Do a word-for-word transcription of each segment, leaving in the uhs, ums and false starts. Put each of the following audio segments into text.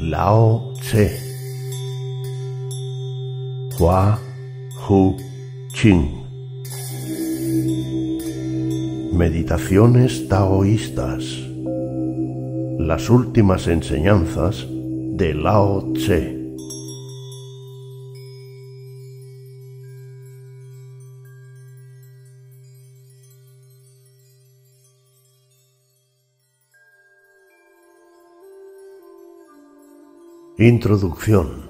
Lao Tse, Hua Hu Qing. Meditaciones taoístas. Las últimas enseñanzas de Lao Tse. Introducción.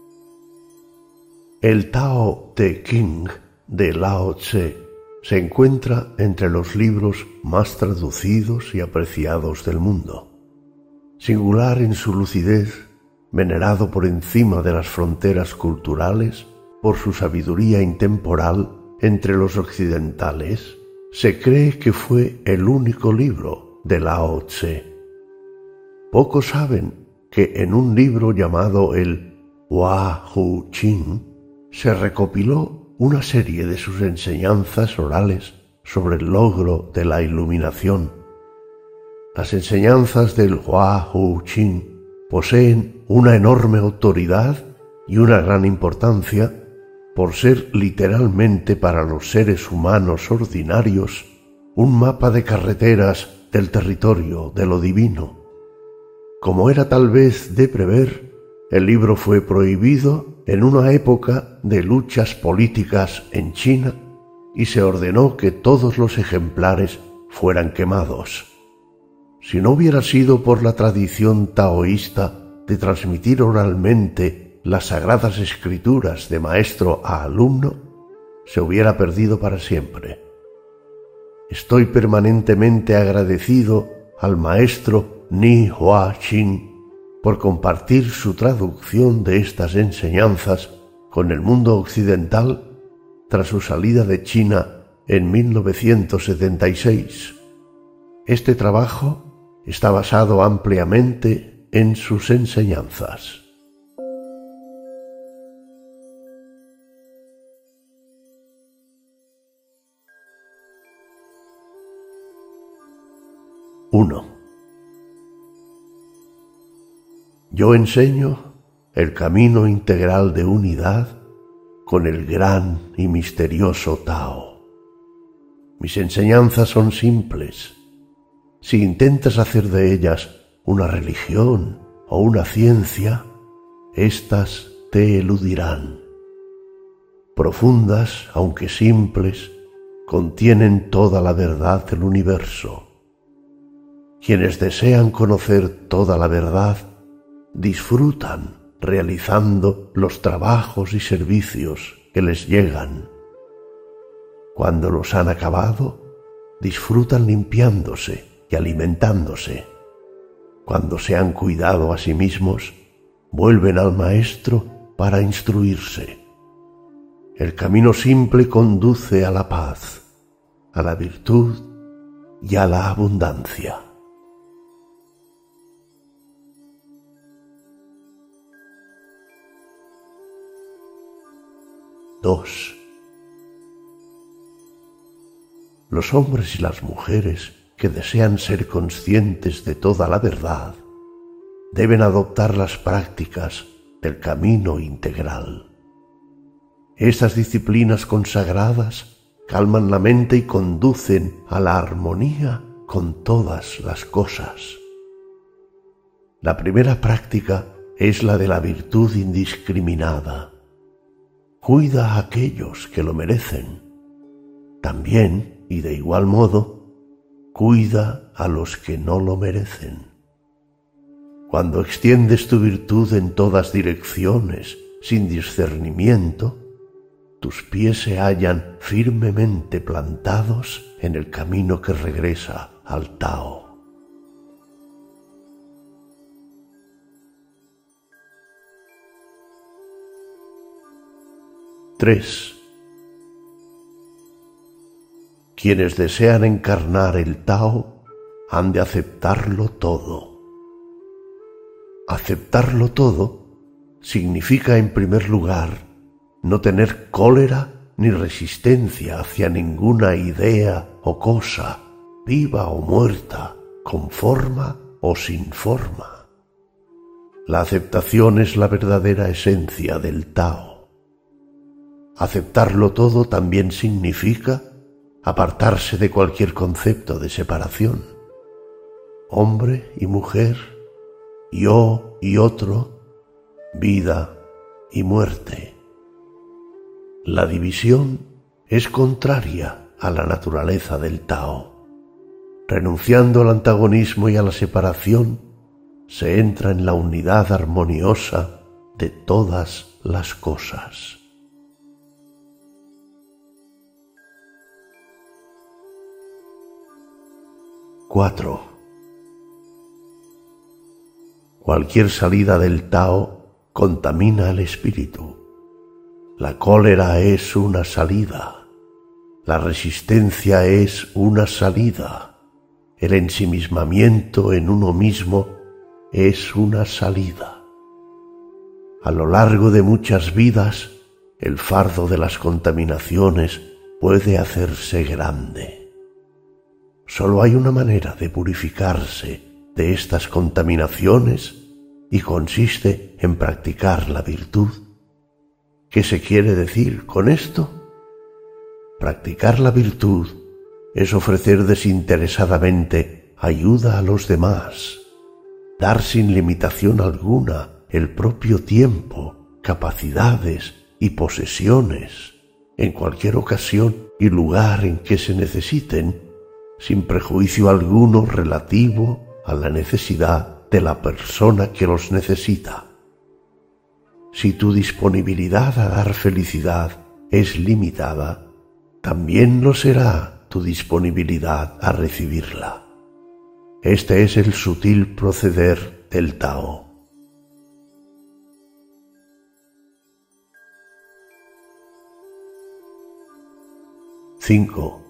El Tao Te Ching de Lao Tse se encuentra entre los libros más traducidos y apreciados del mundo. Singular en su lucidez, venerado por encima de las fronteras culturales por su sabiduría intemporal entre los occidentales, se cree que fue el único libro de Lao Tse. Pocos saben que en un libro llamado el Hua Hu Qing se recopiló una serie de sus enseñanzas orales sobre el logro de la iluminación. Las enseñanzas del Hua Hu Qing poseen una enorme autoridad y una gran importancia por ser literalmente para los seres humanos ordinarios un mapa de carreteras del territorio de lo divino. Como era tal vez de prever, el libro fue prohibido en una época de luchas políticas en China y se ordenó que todos los ejemplares fueran quemados. Si no hubiera sido por la tradición taoísta de transmitir oralmente las sagradas escrituras de maestro a alumno, se hubiera perdido para siempre. Estoy permanentemente agradecido al maestro Ni Hua Qing por compartir su traducción de estas enseñanzas con el mundo occidental tras su salida de China en mil novecientos setenta y seis. Este trabajo está basado ampliamente en sus enseñanzas. uno. Yo enseño el camino integral de unidad con el gran y misterioso Tao. Mis enseñanzas son simples. Si intentas hacer de ellas una religión o una ciencia, éstas te eludirán. Profundas, aunque simples, contienen toda la verdad del universo. Quienes desean conocer toda la verdad disfrutan realizando los trabajos y servicios que les llegan. Cuando los han acabado, disfrutan limpiándose y alimentándose. Cuando se han cuidado a sí mismos, vuelven al maestro para instruirse. El camino simple conduce a la paz, a la virtud y a la abundancia. dos. Los hombres y las mujeres que desean ser conscientes de toda la verdad deben adoptar las prácticas del camino integral. Estas disciplinas consagradas calman la mente y conducen a la armonía con todas las cosas. La primera práctica es la de la virtud indiscriminada. Cuida a aquellos que lo merecen. También, y de igual modo, cuida a los que no lo merecen. Cuando extiendes tu virtud en todas direcciones, sin discernimiento, tus pies se hallan firmemente plantados en el camino que regresa al Tao. tres. Quienes desean encarnar el Tao han de aceptarlo todo. Aceptarlo todo significa, en primer lugar, no tener cólera ni resistencia hacia ninguna idea o cosa, viva o muerta, con forma o sin forma. La aceptación es la verdadera esencia del Tao. Aceptarlo todo también significa apartarse de cualquier concepto de separación. Hombre y mujer, yo y otro, vida y muerte. La división es contraria a la naturaleza del Tao. Renunciando al antagonismo y a la separación, se entra en la unidad armoniosa de todas las cosas. cuatro. Cualquier salida del Tao contamina el espíritu. La cólera es una salida. La resistencia es una salida. El ensimismamiento en uno mismo es una salida. A lo largo de muchas vidas, el fardo de las contaminaciones puede hacerse grande. Solo hay una manera de purificarse de estas contaminaciones y consiste en practicar la virtud. ¿Qué se quiere decir con esto? Practicar la virtud es ofrecer desinteresadamente ayuda a los demás, dar sin limitación alguna el propio tiempo, capacidades y posesiones en cualquier ocasión y lugar en que se necesiten, sin prejuicio alguno relativo a la necesidad de la persona que los necesita. Si tu disponibilidad a dar felicidad es limitada, también lo será tu disponibilidad a recibirla. Este es el sutil proceder del Tao. cinco.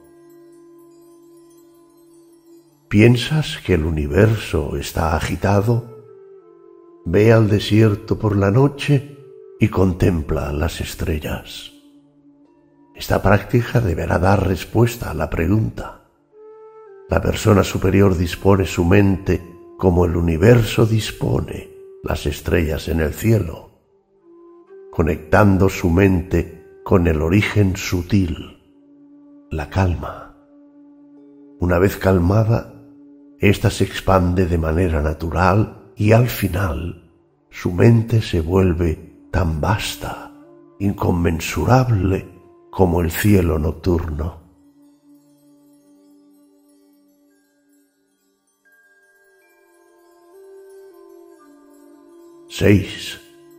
¿Piensas que el universo está agitado? Ve al desierto por la noche y contempla las estrellas. Esta práctica deberá dar respuesta a la pregunta. La persona superior dispone su mente como el universo dispone las estrellas en el cielo, conectando su mente con el origen sutil, la calma. Una vez calmada, ésta se expande de manera natural y al final su mente se vuelve tan vasta, inconmensurable como el cielo nocturno. seis.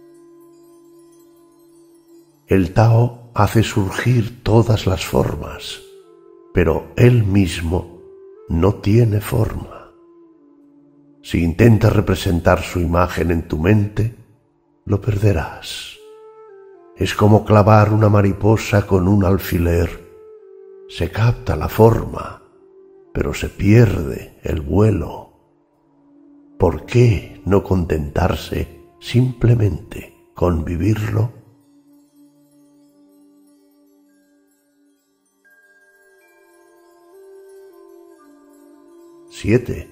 El Tao hace surgir todas las formas, pero él mismo no tiene forma. Si intentas representar su imagen en tu mente, lo perderás. Es como clavar una mariposa con un alfiler. Se capta la forma, pero se pierde el vuelo. ¿Por qué no contentarse simplemente con vivirlo? siete.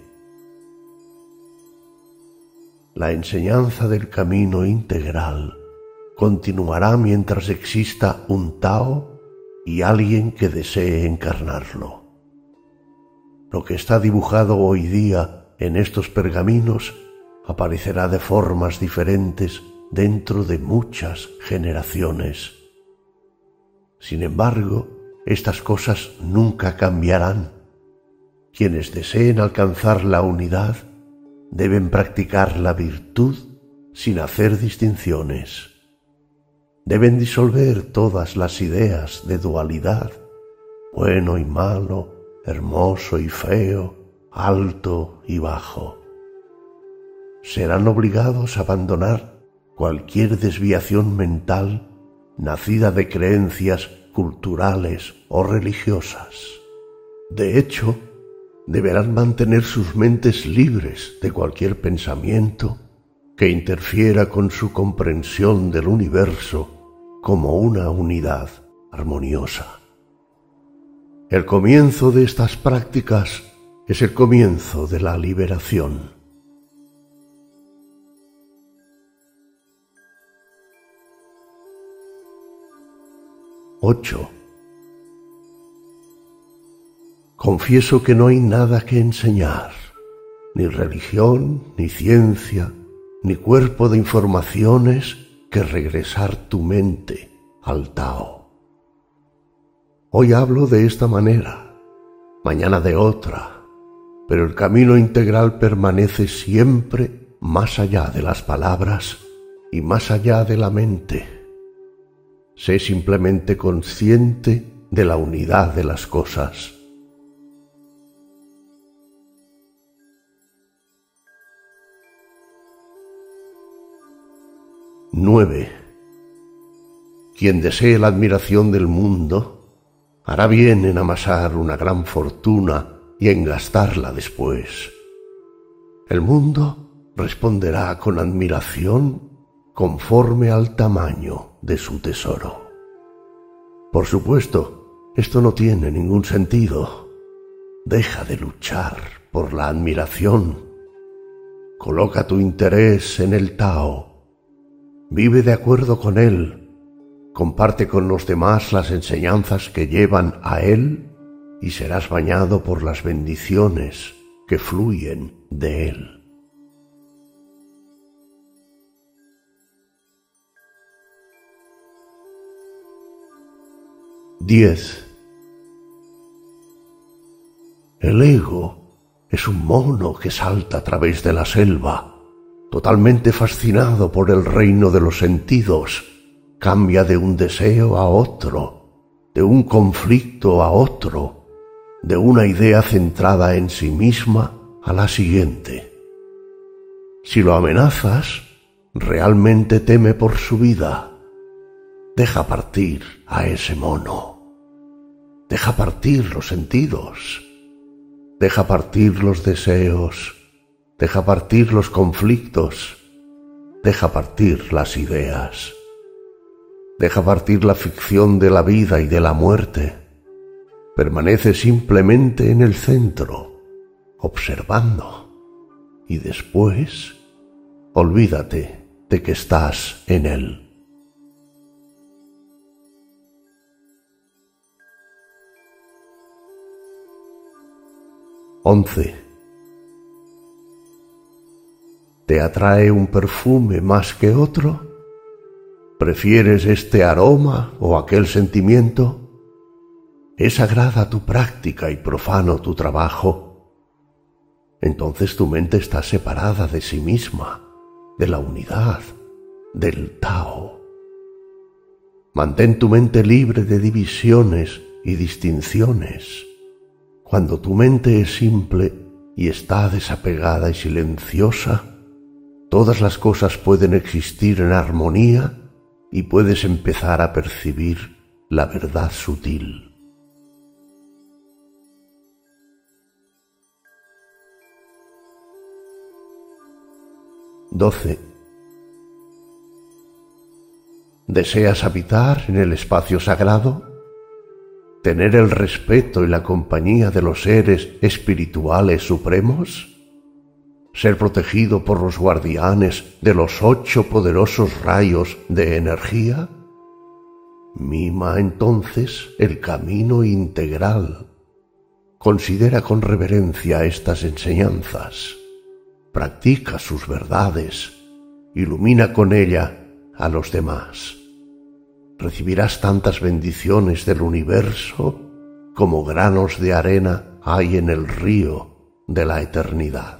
La enseñanza del camino integral continuará mientras exista un Tao y alguien que desee encarnarlo. Lo que está dibujado hoy día en estos pergaminos aparecerá de formas diferentes dentro de muchas generaciones. Sin embargo, estas cosas nunca cambiarán. Quienes deseen alcanzar la unidad deben practicar la virtud sin hacer distinciones. Deben disolver todas las ideas de dualidad, bueno y malo, hermoso y feo, alto y bajo. Serán obligados a abandonar cualquier desviación mental nacida de creencias culturales o religiosas. De hecho, deberán mantener sus mentes libres de cualquier pensamiento que interfiera con su comprensión del universo como una unidad armoniosa. El comienzo de estas prácticas es el comienzo de la liberación. ocho. Confieso que no hay nada que enseñar, ni religión, ni ciencia, ni cuerpo de informaciones que regresar tu mente al Tao. Hoy hablo de esta manera, mañana de otra, pero el camino integral permanece siempre más allá de las palabras y más allá de la mente. Sé simplemente consciente de la unidad de las cosas. nueve. Quien desee la admiración del mundo hará bien en amasar una gran fortuna y en gastarla después. El mundo responderá con admiración conforme al tamaño de su tesoro. Por supuesto, esto no tiene ningún sentido. Deja de luchar por la admiración. Coloca tu interés en el Tao. Vive de acuerdo con él. Comparte con los demás las enseñanzas que llevan a él y serás bañado por las bendiciones que fluyen de él. diez. El ego es un mono que salta a través de la selva. Totalmente fascinado por el reino de los sentidos, cambia de un deseo a otro, de un conflicto a otro, de una idea centrada en sí misma a la siguiente. Si lo amenazas, realmente teme por su vida. Deja partir a ese mono. Deja partir los sentidos. Deja partir los deseos. Deja partir los conflictos, deja partir las ideas, deja partir la ficción de la vida y de la muerte. Permanece simplemente en el centro, observando, y después olvídate de que estás en él. once. ¿Te atrae un perfume más que otro? ¿Prefieres este aroma o aquel sentimiento? ¿Es sagrada tu práctica y profano tu trabajo? Entonces tu mente está separada de sí misma, de la unidad, del Tao. Mantén tu mente libre de divisiones y distinciones. Cuando tu mente es simple y está desapegada y silenciosa, todas las cosas pueden existir en armonía y puedes empezar a percibir la verdad sutil. doce. ¿Deseas habitar en el espacio sagrado? ¿Tener el respeto y la compañía de los seres espirituales supremos? ¿Ser protegido por los guardianes de los ocho poderosos rayos de energía? Mima entonces el camino integral. Considera con reverencia estas enseñanzas. Practica sus verdades. Ilumina con ella a los demás. Recibirás tantas bendiciones del universo como granos de arena hay en el río de la eternidad.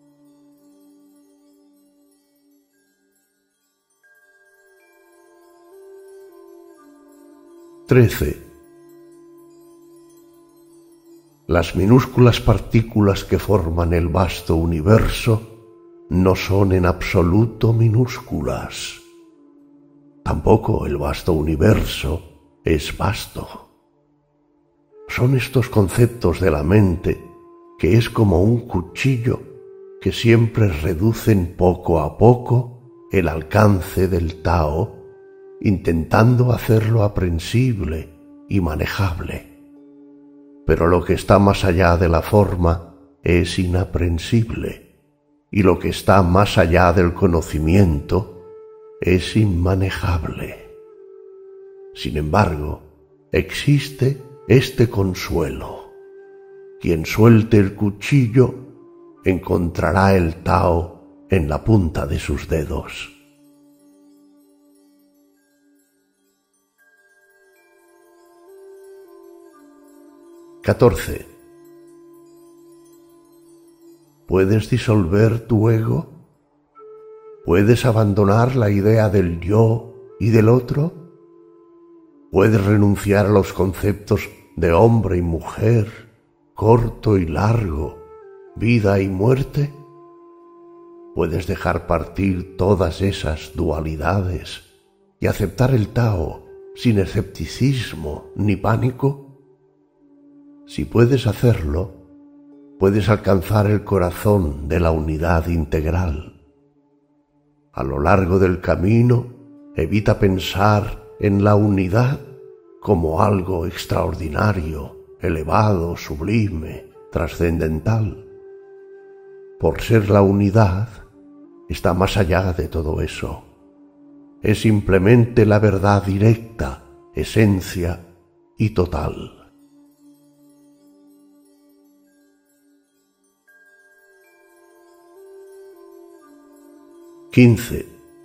trece. Las minúsculas partículas que forman el vasto universo no son en absoluto minúsculas. Tampoco el vasto universo es vasto. Son estos conceptos de la mente que es como un cuchillo que siempre reducen poco a poco el alcance del Tao, intentando hacerlo aprensible y manejable. Pero lo que está más allá de la forma es inaprensible, y lo que está más allá del conocimiento es inmanejable. Sin embargo, existe este consuelo: quien suelte el cuchillo encontrará el Tao en la punta de sus dedos. catorce. ¿Puedes disolver tu ego? ¿Puedes abandonar la idea del yo y del otro? ¿Puedes renunciar a los conceptos de hombre y mujer, corto y largo, vida y muerte? ¿Puedes dejar partir todas esas dualidades y aceptar el Tao sin escepticismo ni pánico? Si puedes hacerlo, puedes alcanzar el corazón de la unidad integral. A lo largo del camino, evita pensar en la unidad como algo extraordinario, elevado, sublime, trascendental. Por ser la unidad, está más allá de todo eso. Es simplemente la verdad directa, esencia y total. quince.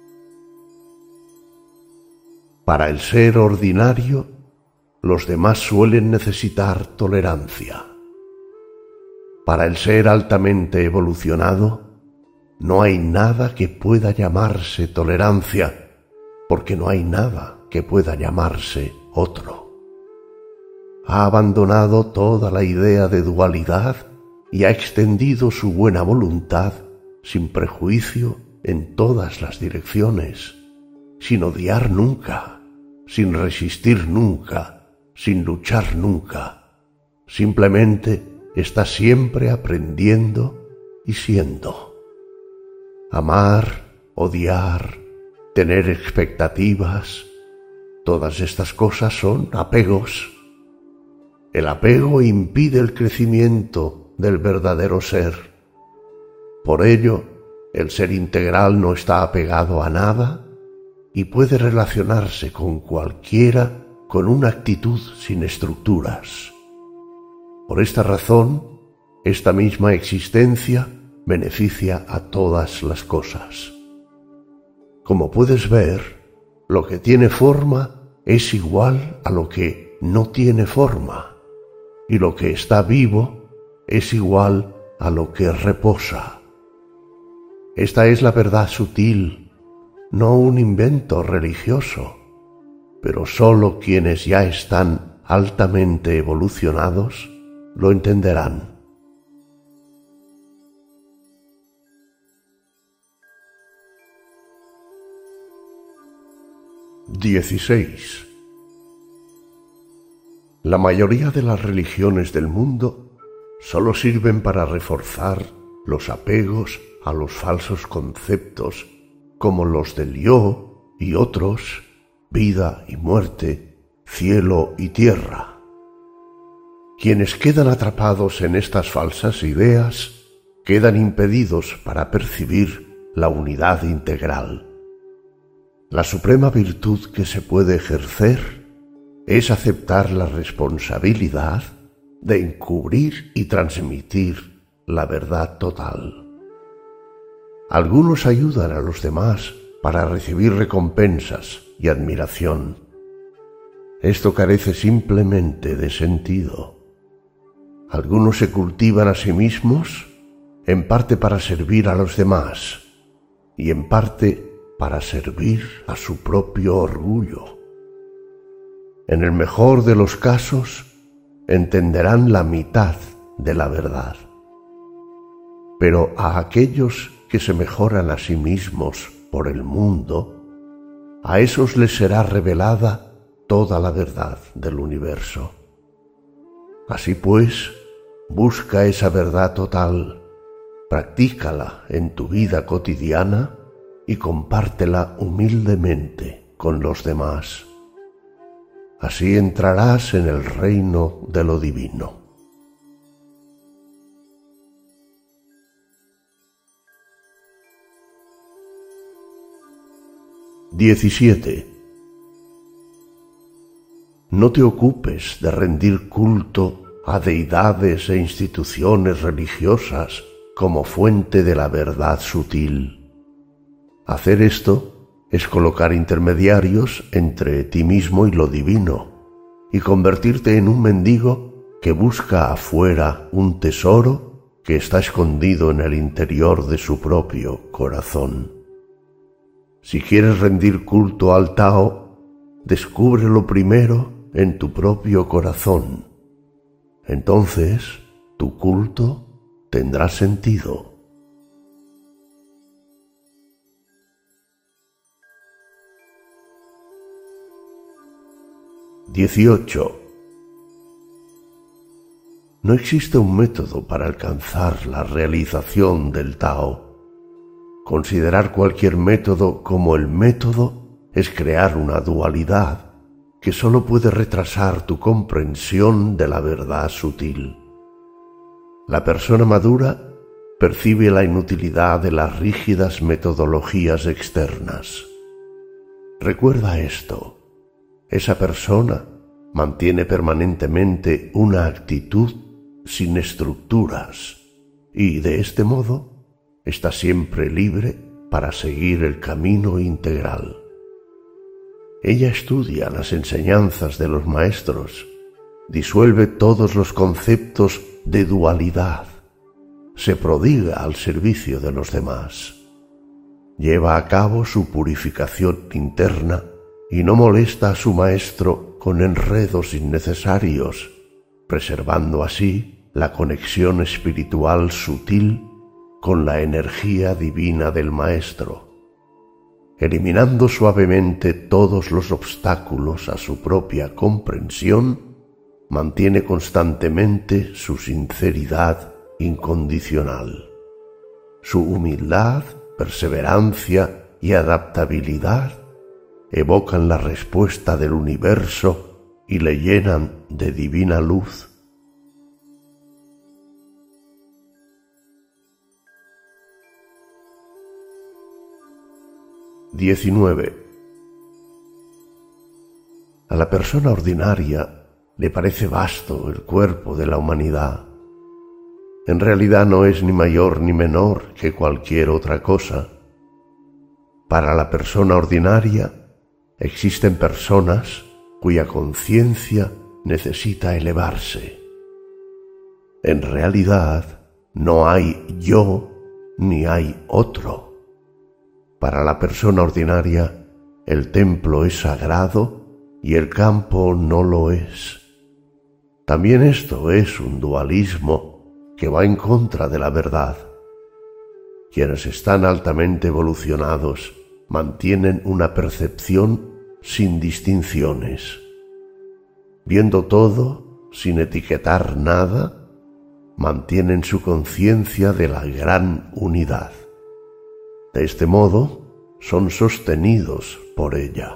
Para el ser ordinario, los demás suelen necesitar tolerancia. Para el ser altamente evolucionado, no hay nada que pueda llamarse tolerancia, porque no hay nada que pueda llamarse otro. Ha abandonado toda la idea de dualidad y ha extendido su buena voluntad sin prejuicio en todas las direcciones, sin odiar nunca, sin resistir nunca, sin luchar nunca. Simplemente está siempre aprendiendo y siendo. Amar, odiar, tener expectativas, todas estas cosas son apegos. El apego impide el crecimiento del verdadero ser. Por ello, el ser integral no está apegado a nada y puede relacionarse con cualquiera con una actitud sin estructuras. Por esta razón, esta misma existencia beneficia a todas las cosas. Como puedes ver, lo que tiene forma es igual a lo que no tiene forma, y lo que está vivo es igual a lo que reposa. Esta es la verdad sutil, no un invento religioso, pero sólo quienes ya están altamente evolucionados lo entenderán. dieciséis. La mayoría de las religiones del mundo solo sirven para reforzar los apegos a los falsos conceptos como los del yo y otros, vida y muerte, cielo y tierra. Quienes quedan atrapados en estas falsas ideas quedan impedidos para percibir la unidad integral. La suprema virtud que se puede ejercer es aceptar la responsabilidad de encubrir y transmitir la verdad total. Algunos ayudan a los demás para recibir recompensas y admiración. Esto carece simplemente de sentido. Algunos se cultivan a sí mismos, en parte para servir a los demás, y en parte para servir a su propio orgullo. En el mejor de los casos, entenderán la mitad de la verdad. Pero a aquellos que se mejoran a sí mismos por el mundo, a esos les será revelada toda la verdad del universo. Así pues, busca esa verdad total, practícala en tu vida cotidiana y compártela humildemente con los demás. Así entrarás en el reino de lo divino. diecisiete. no te ocupes de rendir culto a deidades e instituciones religiosas como fuente de la verdad sutil. Hacer esto es colocar intermediarios entre ti mismo y lo divino, y convertirte en un mendigo que busca afuera un tesoro que está escondido en el interior de su propio corazón. Si quieres rendir culto al Tao, descúbrelo primero en tu propio corazón. Entonces, tu culto tendrá sentido. dieciocho. No existe un método para alcanzar la realización del Tao. Considerar cualquier método como el método es crear una dualidad que sólo puede retrasar tu comprensión de la verdad sutil. La persona madura percibe la inutilidad de las rígidas metodologías externas. Recuerda esto: esa persona mantiene permanentemente una actitud sin estructuras y, de este modo, está siempre libre para seguir el camino integral. Ella estudia las enseñanzas de los maestros, disuelve todos los conceptos de dualidad, se prodiga al servicio de los demás, lleva a cabo su purificación interna y no molesta a su maestro con enredos innecesarios, preservando así la conexión espiritual sutil con la energía divina del maestro. Eliminando suavemente todos los obstáculos a su propia comprensión, mantiene constantemente su sinceridad incondicional. Su humildad, perseverancia y adaptabilidad evocan la respuesta del universo y le llenan de divina luz. diecinueve. A la persona ordinaria le parece vasto el cuerpo de la humanidad. En realidad no es ni mayor ni menor que cualquier otra cosa. Para la persona ordinaria existen personas cuya conciencia necesita elevarse. En realidad no hay yo ni hay otro. Para la persona ordinaria, el templo es sagrado y el campo no lo es. También esto es un dualismo que va en contra de la verdad. Quienes están altamente evolucionados mantienen una percepción sin distinciones. Viendo todo, sin etiquetar nada, mantienen su conciencia de la gran unidad. De este modo, son sostenidos por ella.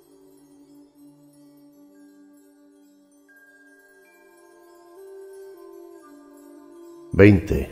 veinte.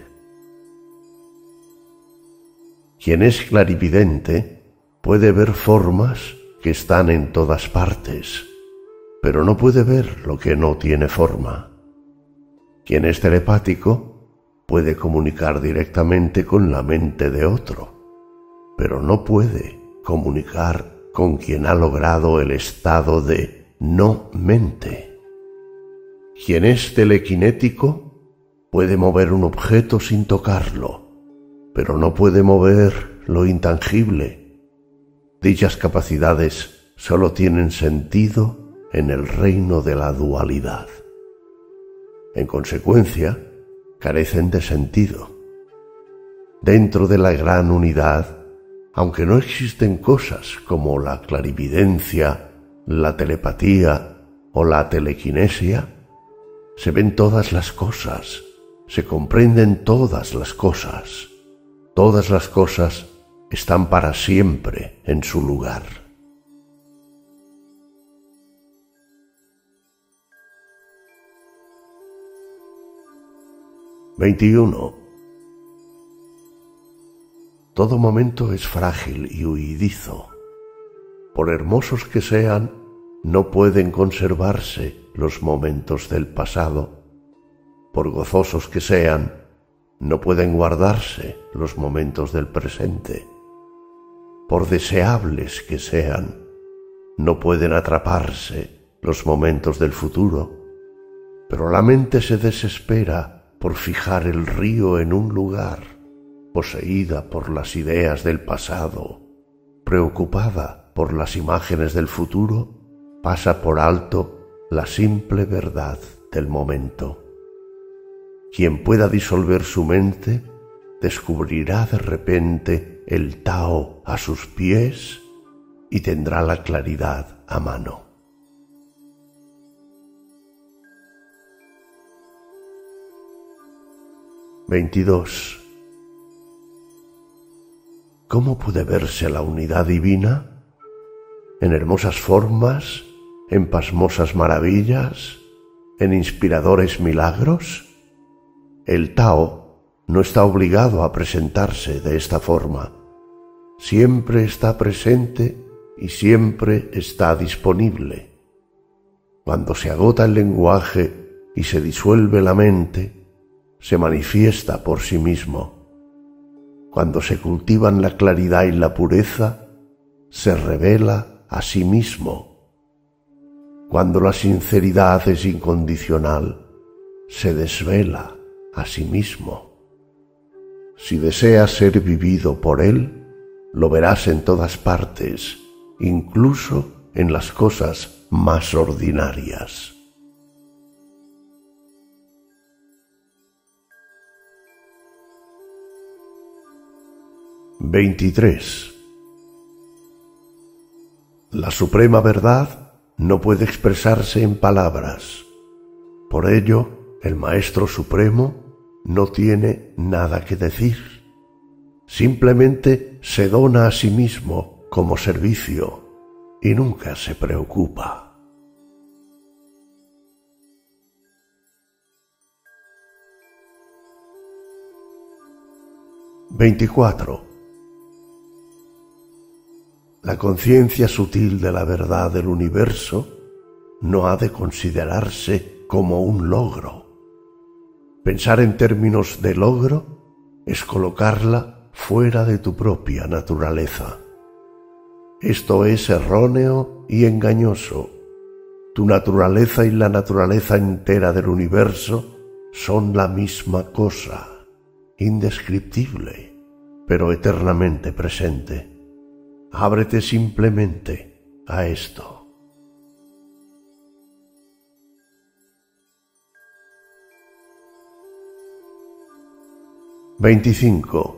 Quien es clarividente puede ver formas que están en todas partes, pero no puede ver lo que no tiene forma. Quien es telepático puede comunicar directamente con la mente de otro, pero no puede comunicar con quien ha logrado el estado de no mente. Quien es telequinético puede mover un objeto sin tocarlo, pero no puede mover lo intangible. Dichas capacidades solo tienen sentido en el reino de la dualidad. En consecuencia, carecen de sentido. Dentro de la gran unidad, aunque no existen cosas como la clarividencia, la telepatía o la telequinesia, se ven todas las cosas, se comprenden todas las cosas. Todas las cosas están para siempre en su lugar. veintiuno. Todo momento es frágil y huidizo. Por hermosos que sean, no pueden conservarse los momentos del pasado. Por gozosos que sean, no pueden guardarse los momentos del presente. Por deseables que sean, no pueden atraparse los momentos del futuro. Pero la mente se desespera por fijar el río en un lugar, poseída por las ideas del pasado, preocupada por las imágenes del futuro, pasa por alto la simple verdad del momento. Quien pueda disolver su mente, descubrirá de repente el Tao a sus pies y tendrá la claridad a mano. veintidós. ¿Cómo puede verse la unidad divina? ¿En hermosas formas? ¿En pasmosas maravillas? ¿En inspiradores milagros? El Tao no está obligado a presentarse de esta forma. Siempre está presente y siempre está disponible. Cuando se agota el lenguaje y se disuelve la mente, se manifiesta por sí mismo. Cuando se cultivan la claridad y la pureza, se revela a sí mismo. Cuando la sinceridad es incondicional, se desvela a sí mismo. Si deseas ser vivido por él, lo verás en todas partes, incluso en las cosas más ordinarias. veintitrés. La suprema verdad no puede expresarse en palabras. Por ello, el Maestro Supremo no tiene nada que decir. Simplemente se dona a sí mismo como servicio y nunca se preocupa. veinticuatro. La conciencia sutil de la verdad del universo no ha de considerarse como un logro. Pensar en términos de logro es colocarla fuera de tu propia naturaleza. Esto es erróneo y engañoso. Tu naturaleza y la naturaleza entera del universo son la misma cosa, indescriptible, pero eternamente presente. Ábrete simplemente a esto. veinticinco.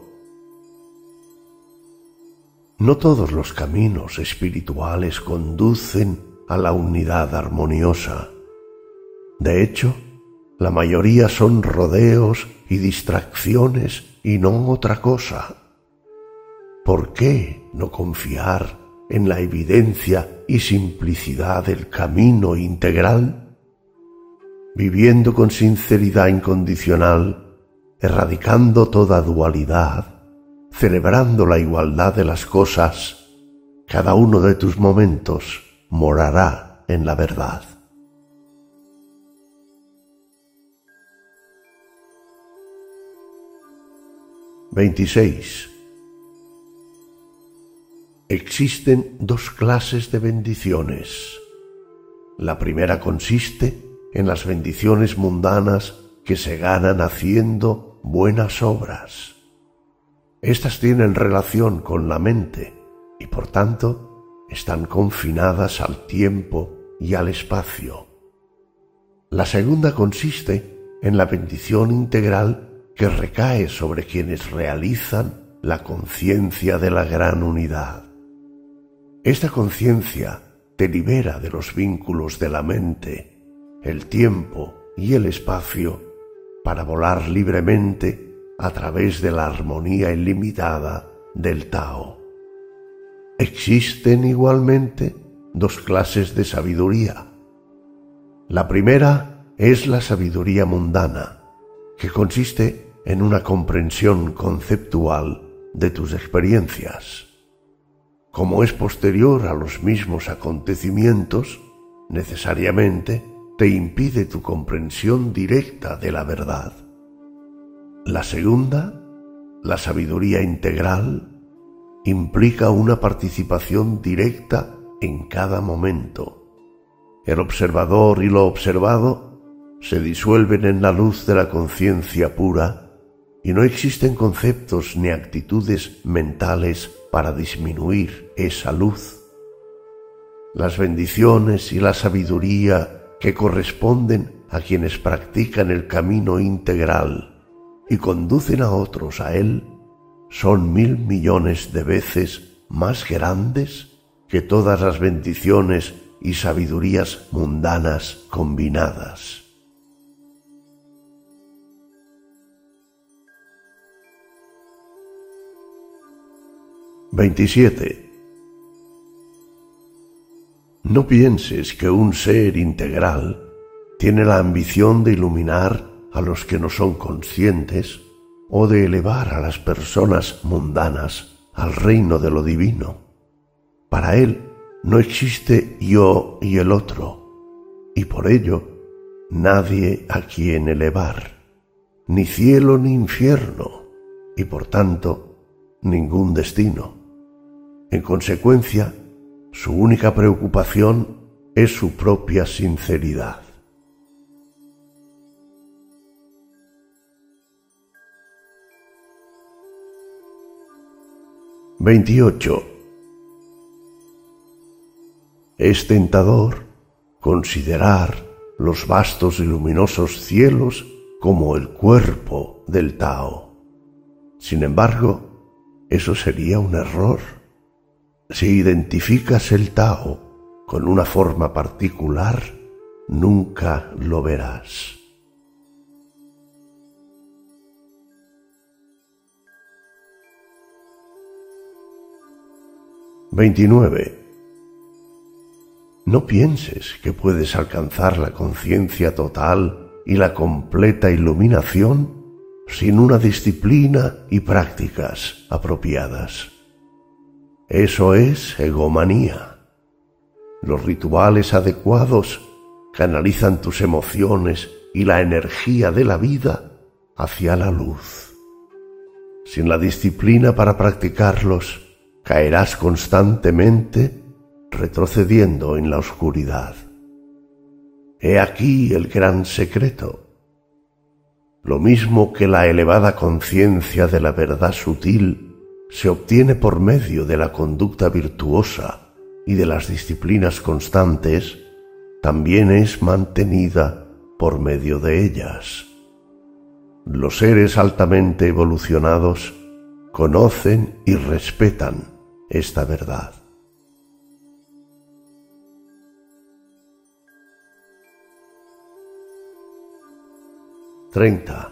No todos los caminos espirituales conducen a la unidad armoniosa. De hecho, la mayoría son rodeos y distracciones y no otra cosa. ¿Por qué no confiar en la evidencia y simplicidad del camino integral? Viviendo con sinceridad incondicional, erradicando toda dualidad, celebrando la igualdad de las cosas, cada uno de tus momentos morará en la verdad. veintiséis. Existen dos clases de bendiciones. La primera consiste en las bendiciones mundanas que se ganan haciendo buenas obras. Estas tienen relación con la mente y por tanto están confinadas al tiempo y al espacio. La segunda consiste en la bendición integral que recae sobre quienes realizan la conciencia de la gran unidad. Esta conciencia te libera de los vínculos de la mente, el tiempo y el espacio para volar libremente a través de la armonía ilimitada del Tao. Existen igualmente dos clases de sabiduría. La primera es la sabiduría mundana, que consiste en una comprensión conceptual de tus experiencias. Como es posterior a los mismos acontecimientos, necesariamente te impide tu comprensión directa de la verdad. La segunda, la sabiduría integral, implica una participación directa en cada momento. El observador y lo observado se disuelven en la luz de la conciencia pura y no existen conceptos ni actitudes mentales para disminuir esa luz. Las bendiciones y la sabiduría que corresponden a quienes practican el camino integral y conducen a otros a él son mil millones de veces más grandes que todas las bendiciones y sabidurías mundanas combinadas. veintisiete. No pienses que un ser integral tiene la ambición de iluminar a los que no son conscientes o de elevar a las personas mundanas al reino de lo divino. Para él no existe yo y el otro, y por ello nadie a quien elevar, ni cielo ni infierno, y por tanto ningún destino. En consecuencia, su única preocupación es su propia sinceridad. veintiocho. Es tentador considerar los vastos y luminosos cielos como el cuerpo del Tao. Sin embargo, eso sería un error. Si identificas el Tao con una forma particular, nunca lo verás. veintinueve. No pienses que puedes alcanzar la conciencia total y la completa iluminación sin una disciplina y prácticas apropiadas. Eso es egomanía. Los rituales adecuados canalizan tus emociones y la energía de la vida hacia la luz. Sin la disciplina para practicarlos, caerás constantemente retrocediendo en la oscuridad. He aquí el gran secreto. Lo mismo que la elevada conciencia de la verdad sutil se obtiene por medio de la conducta virtuosa y de las disciplinas constantes, también es mantenida por medio de ellas. Los seres altamente evolucionados conocen y respetan esta verdad. treinta.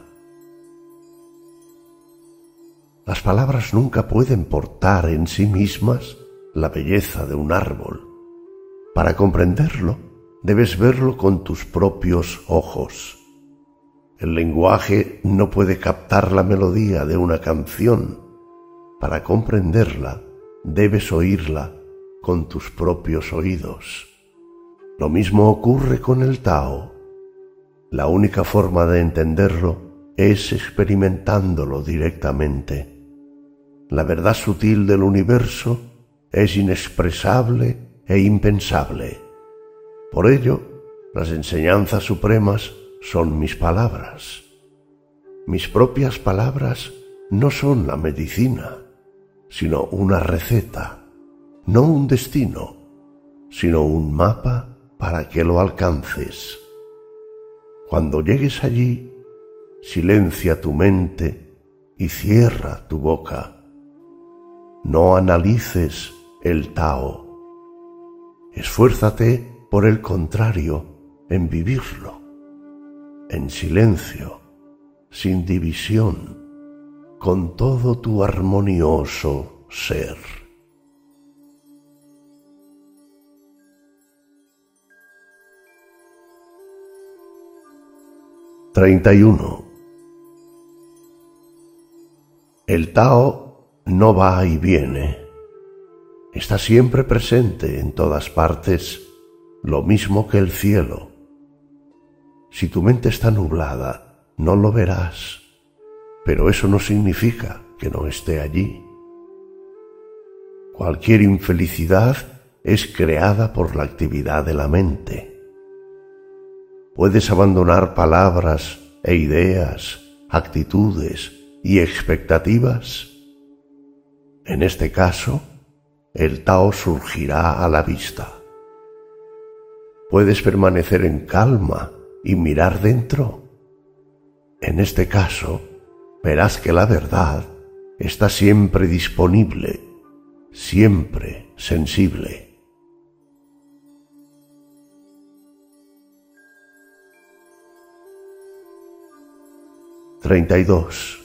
Las palabras nunca pueden portar en sí mismas la belleza de un árbol. Para comprenderlo, debes verlo con tus propios ojos. El lenguaje no puede captar la melodía de una canción. Para comprenderla, debes oírla con tus propios oídos. Lo mismo ocurre con el Tao. La única forma de entenderlo es experimentándolo directamente. La verdad sutil del universo es inexpresable e impensable. Por ello, las enseñanzas supremas son mis palabras. Mis propias palabras no son la medicina, sino una receta, no un destino, sino un mapa para que lo alcances. Cuando llegues allí, silencia tu mente y cierra tu boca. No analices el Tao. Esfuérzate, por el contrario, en vivirlo, en silencio, sin división, con todo tu armonioso ser. treinta y uno. El Tao no va y viene. Está siempre presente en todas partes, lo mismo que el cielo. Si tu mente está nublada, no lo verás, pero eso no significa que no esté allí. Cualquier infelicidad es creada por la actividad de la mente. Puedes abandonar palabras e ideas, actitudes y expectativas. En este caso, el Tao surgirá a la vista. Puedes permanecer en calma y mirar dentro. En este caso, verás que la verdad está siempre disponible, siempre sensible. treinta y dos.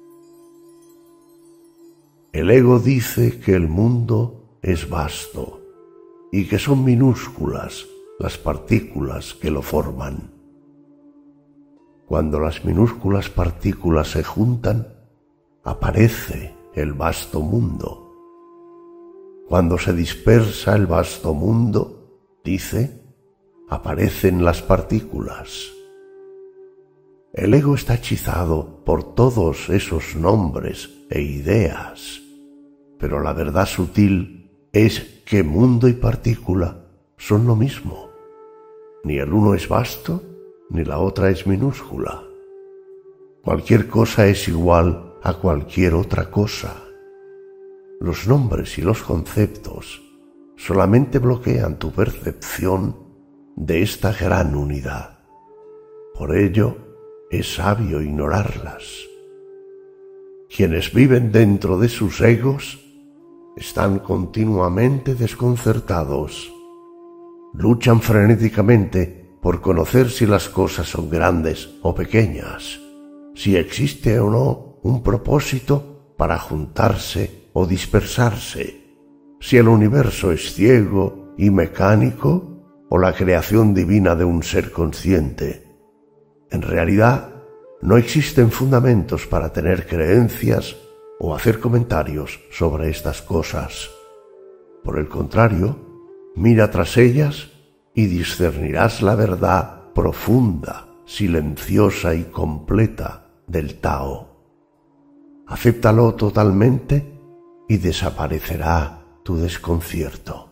El ego dice que el mundo es vasto y que son minúsculas las partículas que lo forman. Cuando las minúsculas partículas se juntan, aparece el vasto mundo. Cuando se dispersa el vasto mundo, dice, aparecen las partículas. El ego está hechizado por todos esos nombres e ideas, pero la verdad sutil es que mundo y partícula son lo mismo. Ni el uno es vasto, ni la otra es minúscula. Cualquier cosa es igual a cualquier otra cosa. Los nombres y los conceptos solamente bloquean tu percepción de esta gran unidad. Por ello, es sabio ignorarlas. Quienes viven dentro de sus egos están continuamente desconcertados. Luchan frenéticamente por conocer si las cosas son grandes o pequeñas, si existe o no un propósito para juntarse o dispersarse, si el universo es ciego y mecánico o la creación divina de un ser consciente. En realidad, no existen fundamentos para tener creencias o hacer comentarios sobre estas cosas. Por el contrario, mira tras ellas y discernirás la verdad profunda, silenciosa y completa del Tao. Acéptalo totalmente y desaparecerá tu desconcierto.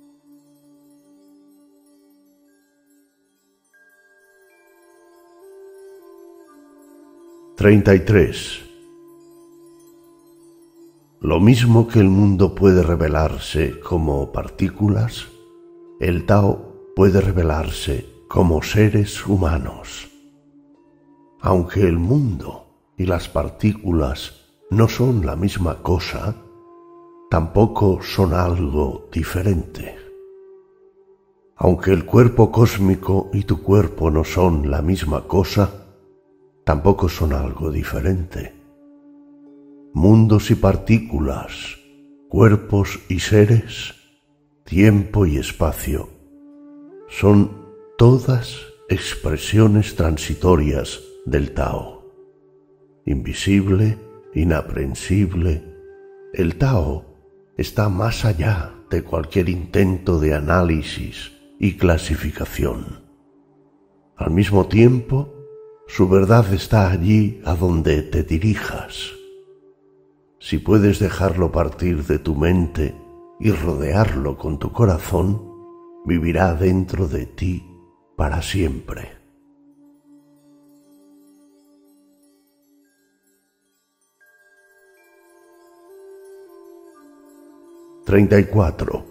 treinta y tres. Lo mismo que el mundo puede revelarse como partículas, el Tao puede revelarse como seres humanos. Aunque el mundo y las partículas no son la misma cosa, tampoco son algo diferente. Aunque el cuerpo cósmico y tu cuerpo no son la misma cosa, tampoco son algo diferente. Mundos y partículas, cuerpos y seres, tiempo y espacio, son todas expresiones transitorias del Tao. Invisible, inaprensible, el Tao está más allá de cualquier intento de análisis y clasificación. Al mismo tiempo, su verdad está allí a donde te dirijas. Si puedes dejarlo partir de tu mente y rodearlo con tu corazón, vivirá dentro de ti para siempre. treinta y cuatro.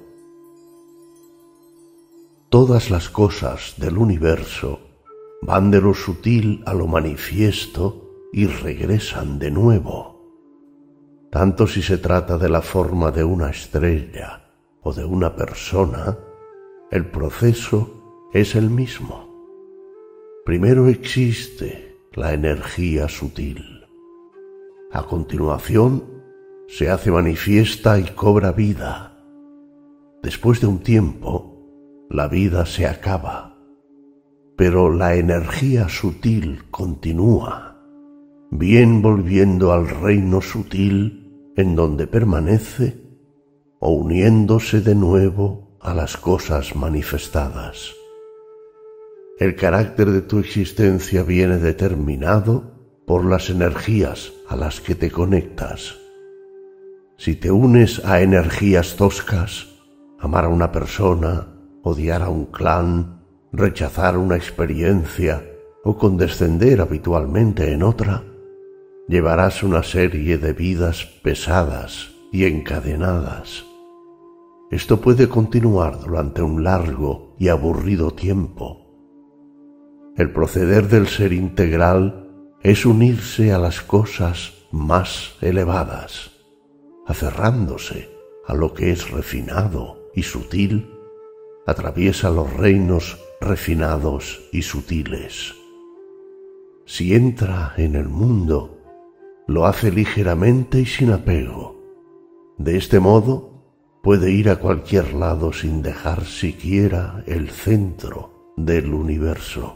Todas las cosas del universo van de lo sutil a lo manifiesto y regresan de nuevo. Tanto si se trata de la forma de una estrella o de una persona, el proceso es el mismo. Primero existe la energía sutil. A continuación, se hace manifiesta y cobra vida. Después de un tiempo, la vida se acaba, pero la energía sutil continúa, bien volviendo al reino sutil en donde permanece o uniéndose de nuevo a las cosas manifestadas. El carácter de tu existencia viene determinado por las energías a las que te conectas. Si te unes a energías toscas, amar a una persona, odiar a un clan, rechazar una experiencia o condescender habitualmente en otra, llevarás una serie de vidas pesadas y encadenadas. Esto puede continuar durante un largo y aburrido tiempo. El proceder del ser integral es unirse a las cosas más elevadas, aferrándose a lo que es refinado y sutil, atraviesa los reinos refinados y sutiles. Si entra en el mundo, lo hace ligeramente y sin apego. De este modo, puede ir a cualquier lado sin dejar siquiera el centro del universo.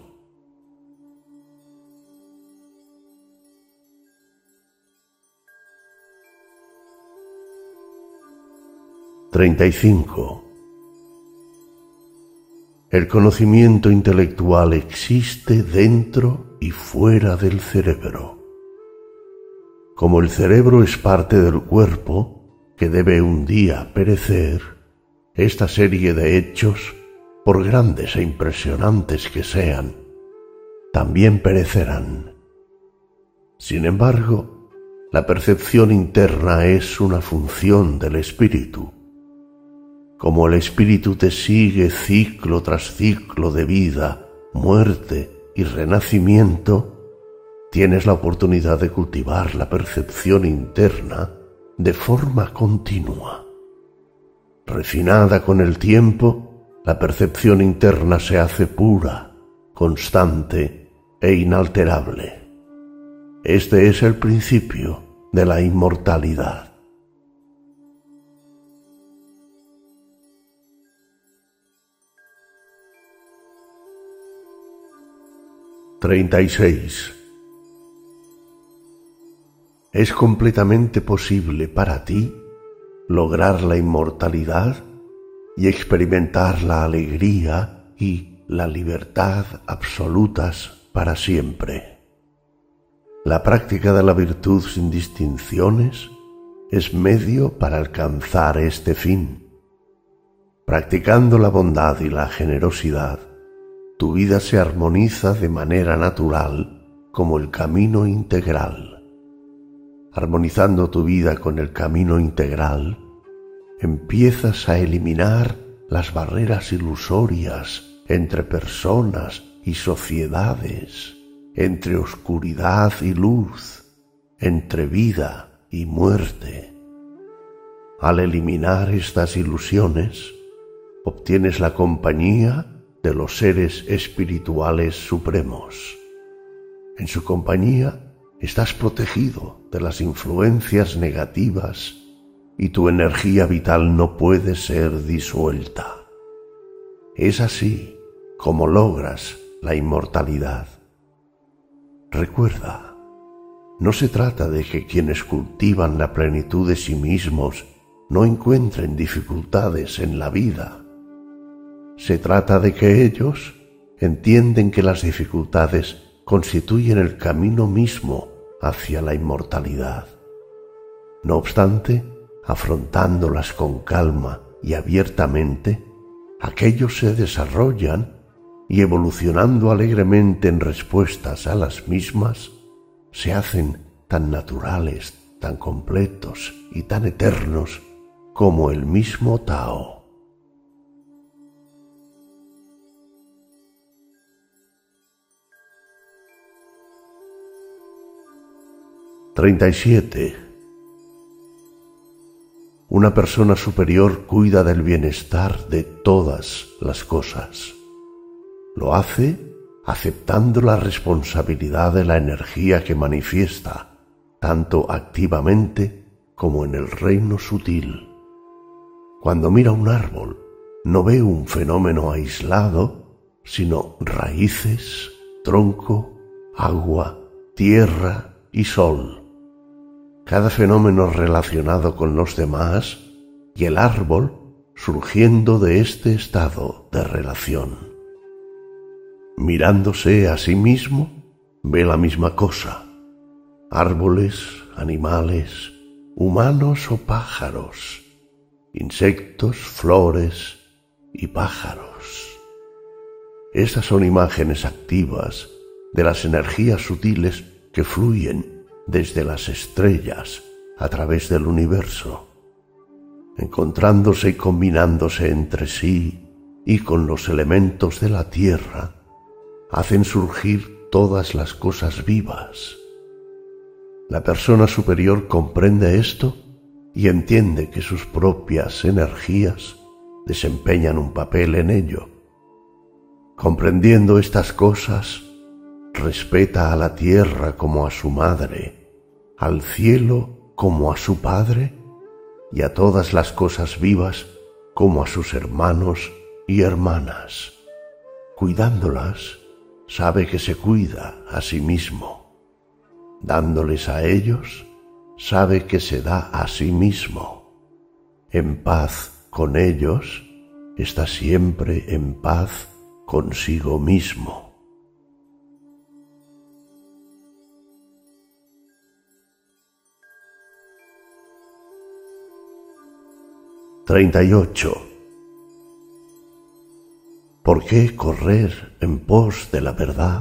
treinta y cinco. El conocimiento intelectual existe dentro y fuera del cerebro. Como el cerebro es parte del cuerpo, que debe un día perecer, esta serie de hechos, por grandes e impresionantes que sean, también perecerán. Sin embargo, la percepción interna es una función del espíritu. Como el espíritu te sigue ciclo tras ciclo de vida, muerte y renacimiento, tienes la oportunidad de cultivar la percepción interna de forma continua. Refinada con el tiempo, la percepción interna se hace pura, constante e inalterable. Este es el principio de la inmortalidad. treinta y seis. ¿Es completamente posible para ti lograr la inmortalidad y experimentar la alegría y la libertad absolutas para siempre? La práctica de la virtud sin distinciones es medio para alcanzar este fin. Practicando la bondad y la generosidad, tu vida se armoniza de manera natural como el camino integral. Armonizando tu vida con el camino integral, empiezas a eliminar las barreras ilusorias entre personas y sociedades, entre oscuridad y luz, entre vida y muerte. Al eliminar estas ilusiones, obtienes la compañía de los seres espirituales supremos. En su compañía estás protegido de las influencias negativas y tu energía vital no puede ser disuelta. Es así como logras la inmortalidad. Recuerda, no se trata de que quienes cultivan la plenitud de sí mismos no encuentren dificultades en la vida. Se trata de que ellos entienden que las dificultades constituyen el camino mismo hacia la inmortalidad. No obstante, afrontándolas con calma y abiertamente, aquellos se desarrollan y evolucionando alegremente en respuestas a las mismas, se hacen tan naturales, tan completos y tan eternos como el mismo Tao. treinta y siete. Una persona superior cuida del bienestar de todas las cosas. Lo hace aceptando la responsabilidad de la energía que manifiesta, tanto activamente como en el reino sutil. Cuando mira un árbol, no ve un fenómeno aislado, sino raíces, tronco, agua, tierra y sol. Cada fenómeno relacionado con los demás y el árbol surgiendo de este estado de relación. Mirándose a sí mismo, ve la misma cosa: árboles, animales, humanos o pájaros, insectos, flores y pájaros. Estas son imágenes activas de las energías sutiles que fluyen desde las estrellas a través del universo, encontrándose y combinándose entre sí y con los elementos de la tierra, hacen surgir todas las cosas vivas. La persona superior comprende esto y entiende que sus propias energías desempeñan un papel en ello. Comprendiendo estas cosas, respeta a la tierra como a su madre, al cielo como a su padre y a todas las cosas vivas como a sus hermanos y hermanas. Cuidándolas, sabe que se cuida a sí mismo. Dándoles a ellos, sabe que se da a sí mismo. En paz con ellos, está siempre en paz consigo mismo. treinta y ocho. ¿Por qué correr en pos de la verdad?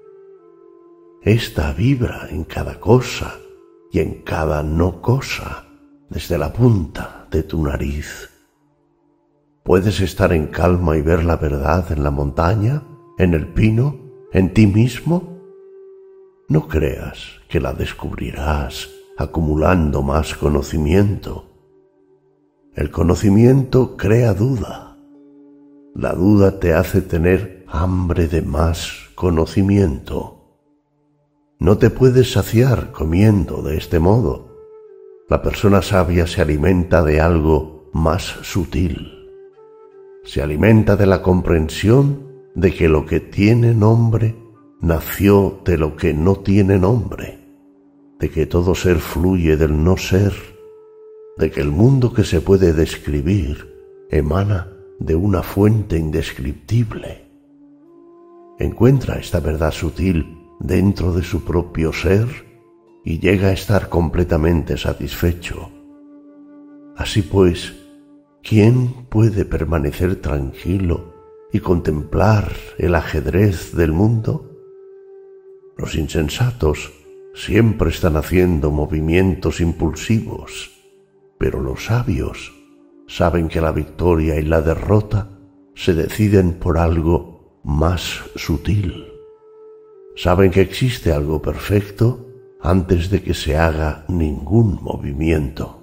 Esta vibra en cada cosa y en cada no cosa, desde la punta de tu nariz. ¿Puedes estar en calma y ver la verdad en la montaña, en el pino, en ti mismo? No creas que la descubrirás acumulando más conocimiento. El conocimiento crea duda. La duda te hace tener hambre de más conocimiento. No te puedes saciar comiendo de este modo. La persona sabia se alimenta de algo más sutil. Se alimenta de la comprensión de que lo que tiene nombre nació de lo que no tiene nombre, de que todo ser fluye del no ser, de que el mundo que se puede describir emana de una fuente indescriptible. Encuentra esta verdad sutil dentro de su propio ser y llega a estar completamente satisfecho. Así pues, ¿quién puede permanecer tranquilo y contemplar el ajedrez del mundo? Los insensatos siempre están haciendo movimientos impulsivos, pero los sabios saben que la victoria y la derrota se deciden por algo más sutil. Saben que existe algo perfecto antes de que se haga ningún movimiento.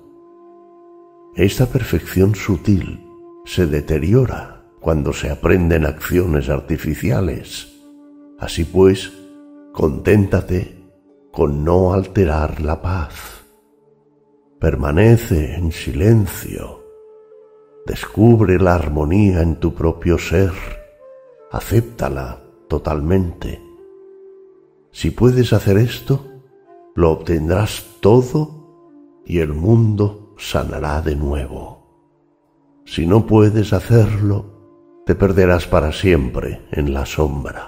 Esta perfección sutil se deteriora cuando se aprenden acciones artificiales. Así pues, conténtate con no alterar la paz. Permanece en silencio. Descubre la armonía en tu propio ser. Acéptala totalmente. Si puedes hacer esto, lo obtendrás todo y el mundo sanará de nuevo. Si no puedes hacerlo, te perderás para siempre en la sombra.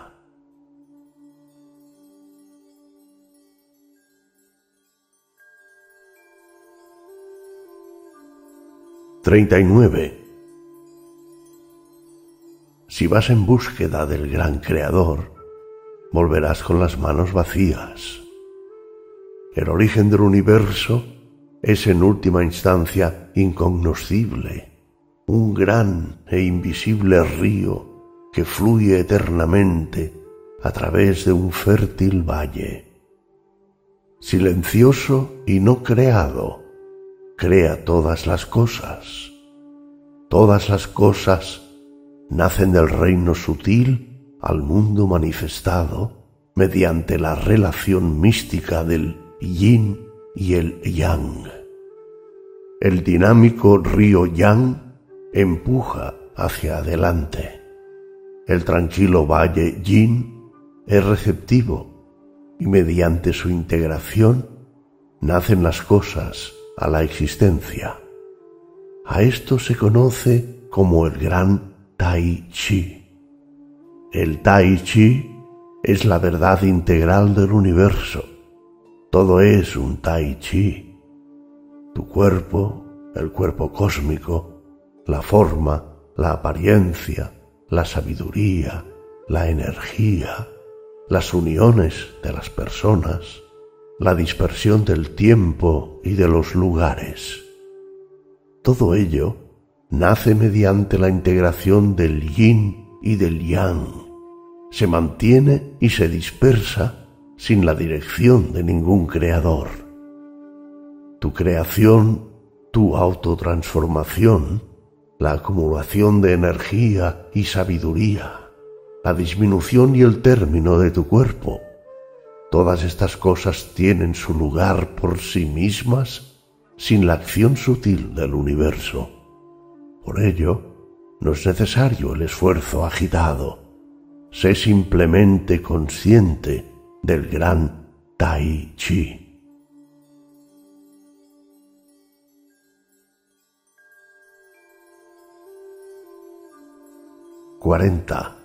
treinta y nueve. Si vas en búsqueda del gran Creador, volverás con las manos vacías. El origen del universo es en última instancia incognoscible, un gran e invisible río que fluye eternamente a través de un fértil valle. Silencioso y no creado, crea todas las cosas. Todas las cosas nacen del reino sutil al mundo manifestado mediante la relación mística del yin y el yang. El dinámico río yang empuja hacia adelante. El tranquilo valle yin es receptivo y mediante su integración nacen las cosas a la existencia. A esto se conoce como el gran Tai Chi. El Tai Chi es la verdad integral del universo. Todo es un Tai Chi. Tu cuerpo, el cuerpo cósmico, la forma, la apariencia, la sabiduría, la energía, las uniones de las personas, la dispersión del tiempo y de los lugares. Todo ello nace mediante la integración del yin y del yang. Se mantiene y se dispersa sin la dirección de ningún creador. Tu creación, tu autotransformación, la acumulación de energía y sabiduría, la disminución y el término de tu cuerpo, todas estas cosas tienen su lugar por sí mismas sin la acción sutil del universo. Por ello, no es necesario el esfuerzo agitado. Sé simplemente consciente del gran Tai Chi. cuarenta.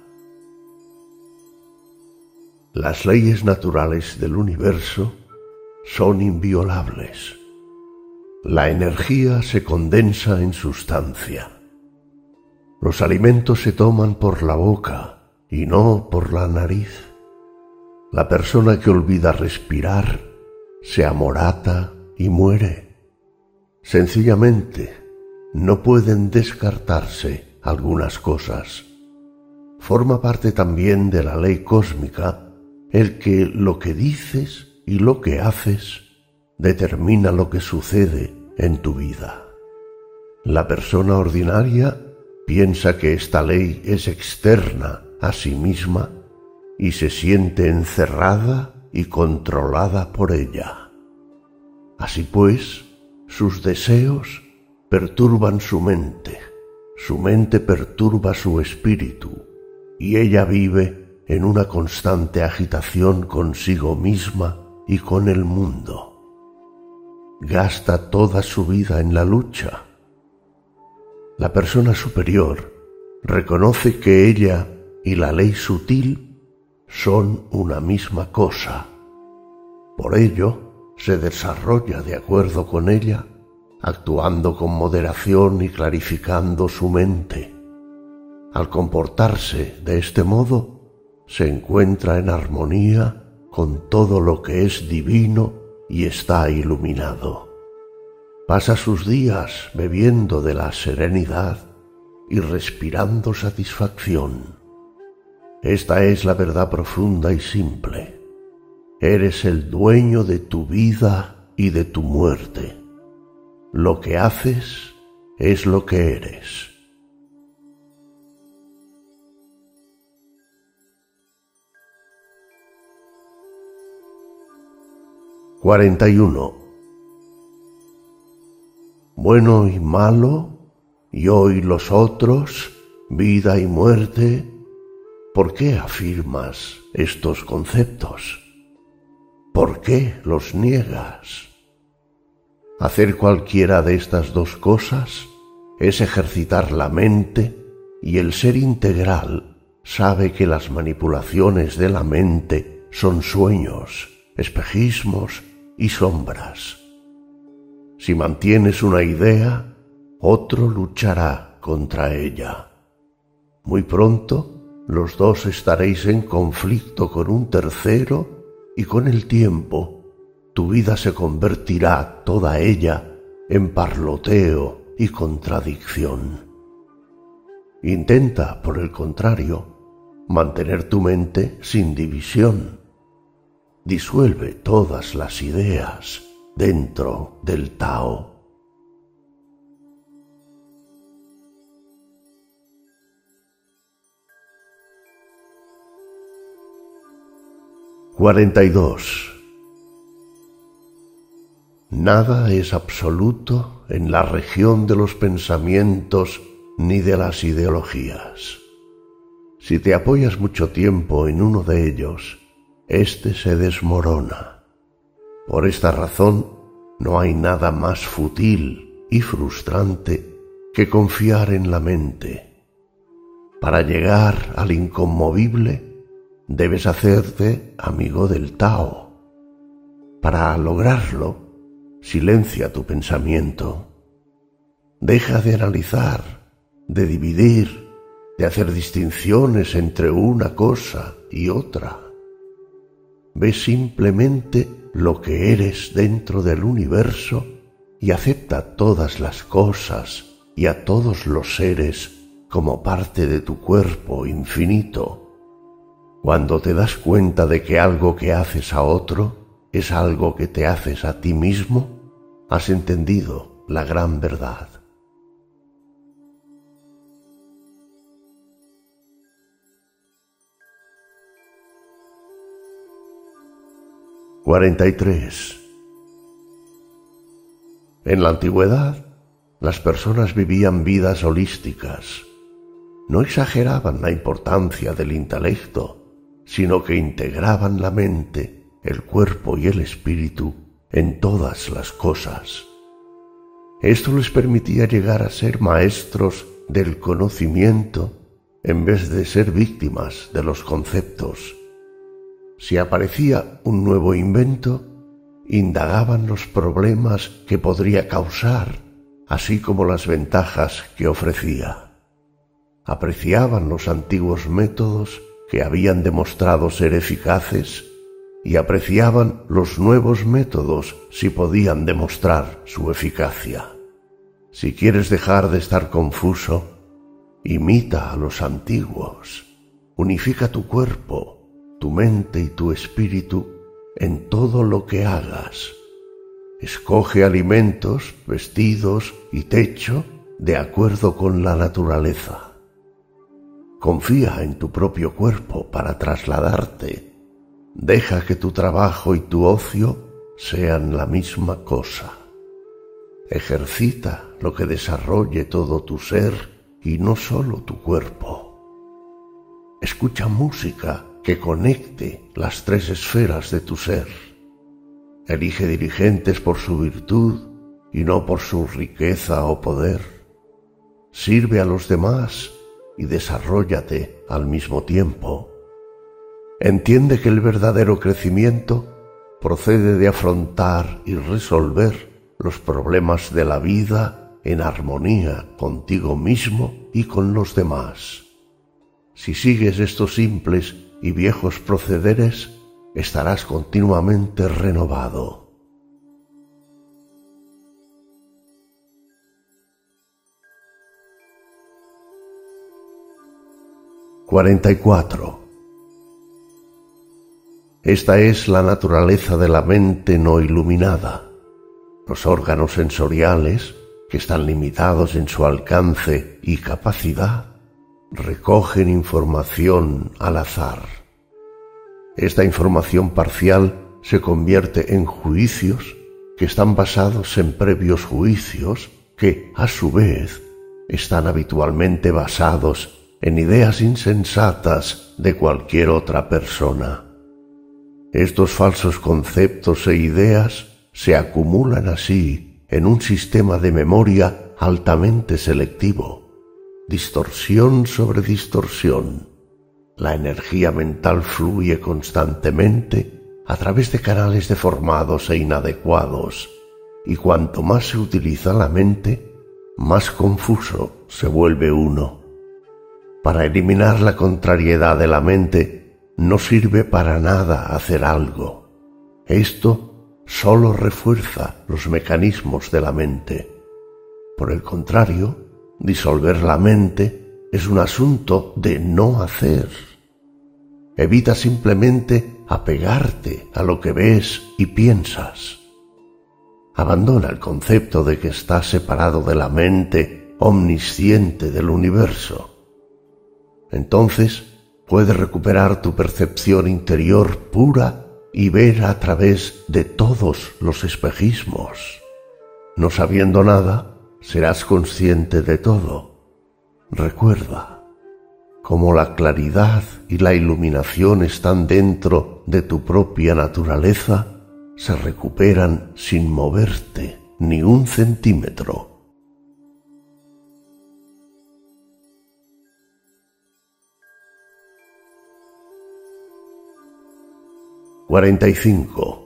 Las leyes naturales del universo son inviolables. La energía se condensa en sustancia. Los alimentos se toman por la boca y no por la nariz. La persona que olvida respirar se amorata y muere. Sencillamente, no pueden descartarse algunas cosas. Forma parte también de la ley cósmica el que lo que dices y lo que haces determina lo que sucede en tu vida. La persona ordinaria piensa que esta ley es externa a sí misma y se siente encerrada y controlada por ella. Así pues, sus deseos perturban su mente, su mente perturba su espíritu, y ella vive en una constante agitación consigo misma y con el mundo. Gasta toda su vida en la lucha. La persona superior reconoce que ella y la ley sutil son una misma cosa. Por ello, se desarrolla de acuerdo con ella, actuando con moderación y clarificando su mente. Al comportarse de este modo, se encuentra en armonía con todo lo que es divino y está iluminado. Pasa sus días bebiendo de la serenidad y respirando satisfacción. Esta es la verdad profunda y simple. Eres el dueño de tu vida y de tu muerte. Lo que haces es lo que eres. cuarenta y uno. Bueno y malo, yo y los otros, vida y muerte, ¿por qué afirmas estos conceptos? ¿Por qué los niegas? Hacer cualquiera de estas dos cosas es ejercitar la mente, y el ser integral sabe que las manipulaciones de la mente son sueños, espejismos y sombras. Si mantienes una idea, otro luchará contra ella. Muy pronto, los dos estaréis en conflicto con un tercero y con el tiempo, tu vida se convertirá toda ella en parloteo y contradicción. Intenta, por el contrario, mantener tu mente sin división. Disuelve todas las ideas dentro del Tao. cuarenta y dos. Nada es absoluto en la región de los pensamientos ni de las ideologías. Si te apoyas mucho tiempo en uno de ellos, éste se desmorona. Por esta razón, no hay nada más fútil y frustrante que confiar en la mente. Para llegar al inconmovible, debes hacerte amigo del Tao. Para lograrlo, silencia tu pensamiento. Deja de analizar, de dividir, de hacer distinciones entre una cosa y otra. Ve simplemente lo que eres dentro del universo y acepta todas las cosas y a todos los seres como parte de tu cuerpo infinito. Cuando te das cuenta de que algo que haces a otro es algo que te haces a ti mismo, has entendido la gran verdad. cuarenta y tres. En la antigüedad, las personas vivían vidas holísticas. No exageraban la importancia del intelecto, sino que integraban la mente, el cuerpo y el espíritu en todas las cosas. Esto les permitía llegar a ser maestros del conocimiento en vez de ser víctimas de los conceptos. Si aparecía un nuevo invento, indagaban los problemas que podría causar, así como las ventajas que ofrecía. Apreciaban los antiguos métodos que habían demostrado ser eficaces y apreciaban los nuevos métodos si podían demostrar su eficacia. Si quieres dejar de estar confuso, imita a los antiguos, unifica tu cuerpo, tu mente y tu espíritu en todo lo que hagas. Escoge alimentos, vestidos y techo de acuerdo con la naturaleza. Confía en tu propio cuerpo para trasladarte. Deja que tu trabajo y tu ocio sean la misma cosa. Ejercita lo que desarrolle todo tu ser y no solo tu cuerpo. Escucha música que conecte las tres esferas de tu ser. Elige dirigentes por su virtud y no por su riqueza o poder. Sirve a los demás y desarróllate al mismo tiempo. Entiende que el verdadero crecimiento procede de afrontar y resolver los problemas de la vida en armonía contigo mismo y con los demás. Si sigues estos simples y viejos procederes, estarás continuamente renovado. cuarenta y cuatro. Esta es la naturaleza de la mente no iluminada. Los órganos sensoriales, que están limitados en su alcance y capacidad, recogen información al azar. Esta información parcial se convierte en juicios que están basados en previos juicios que, a su vez, están habitualmente basados en ideas insensatas de cualquier otra persona. Estos falsos conceptos e ideas se acumulan así en un sistema de memoria altamente selectivo. Distorsión sobre distorsión. La energía mental fluye constantemente a través de canales deformados e inadecuados, y cuanto más se utiliza la mente, más confuso se vuelve uno. Para eliminar la contrariedad de la mente, no sirve para nada hacer algo. Esto solo refuerza los mecanismos de la mente. Por el contrario, disolver la mente es un asunto de no hacer. Evita simplemente apegarte a lo que ves y piensas. Abandona el concepto de que estás separado de la mente omnisciente del universo. Entonces puedes recuperar tu percepción interior pura y ver a través de todos los espejismos. No sabiendo nada, serás consciente de todo. Recuerda, como la claridad y la iluminación están dentro de tu propia naturaleza, se recuperan sin moverte ni un centímetro. cuarenta y cinco.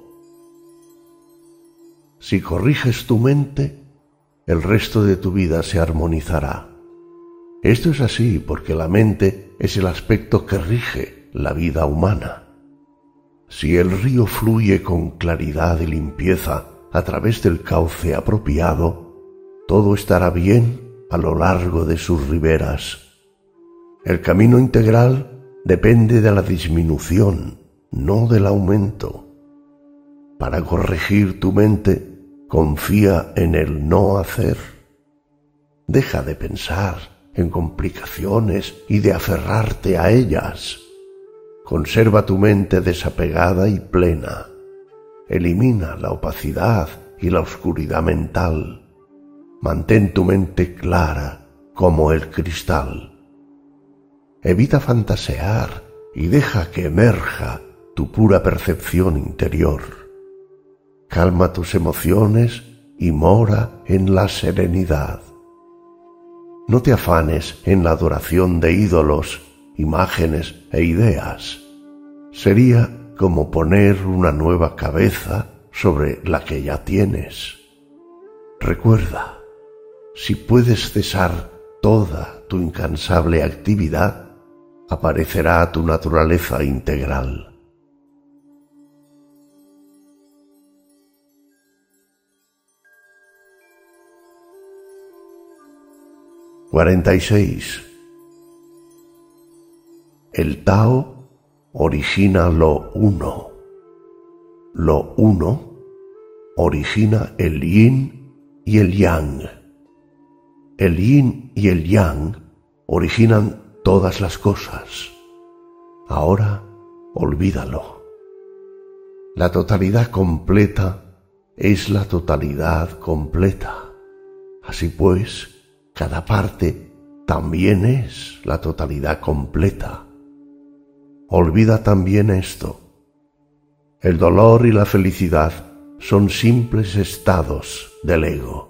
Si corriges tu mente, el resto de tu vida se armonizará. Esto es así porque la mente es el aspecto que rige la vida humana. Si el río fluye con claridad y limpieza a través del cauce apropiado, todo estará bien a lo largo de sus riberas. El camino integral depende de la disminución, no del aumento. Para corregir tu mente, confía en el no hacer. Deja de pensar en complicaciones y de aferrarte a ellas. Conserva tu mente desapegada y plena. Elimina la opacidad y la oscuridad mental. Mantén tu mente clara como el cristal. Evita fantasear y deja que emerja tu pura percepción interior. Calma tus emociones y mora en la serenidad. No te afanes en la adoración de ídolos, imágenes e ideas. Sería como poner una nueva cabeza sobre la que ya tienes. Recuerda, si puedes cesar toda tu incansable actividad, aparecerá tu naturaleza integral. cuarenta y seis. El Tao origina lo uno. Lo uno origina el Yin y el Yang. El Yin y el Yang originan todas las cosas. Ahora olvídalo. La totalidad completa es la totalidad completa. Así pues, cada parte también es la totalidad completa. Olvida también esto. El dolor y la felicidad son simples estados del ego.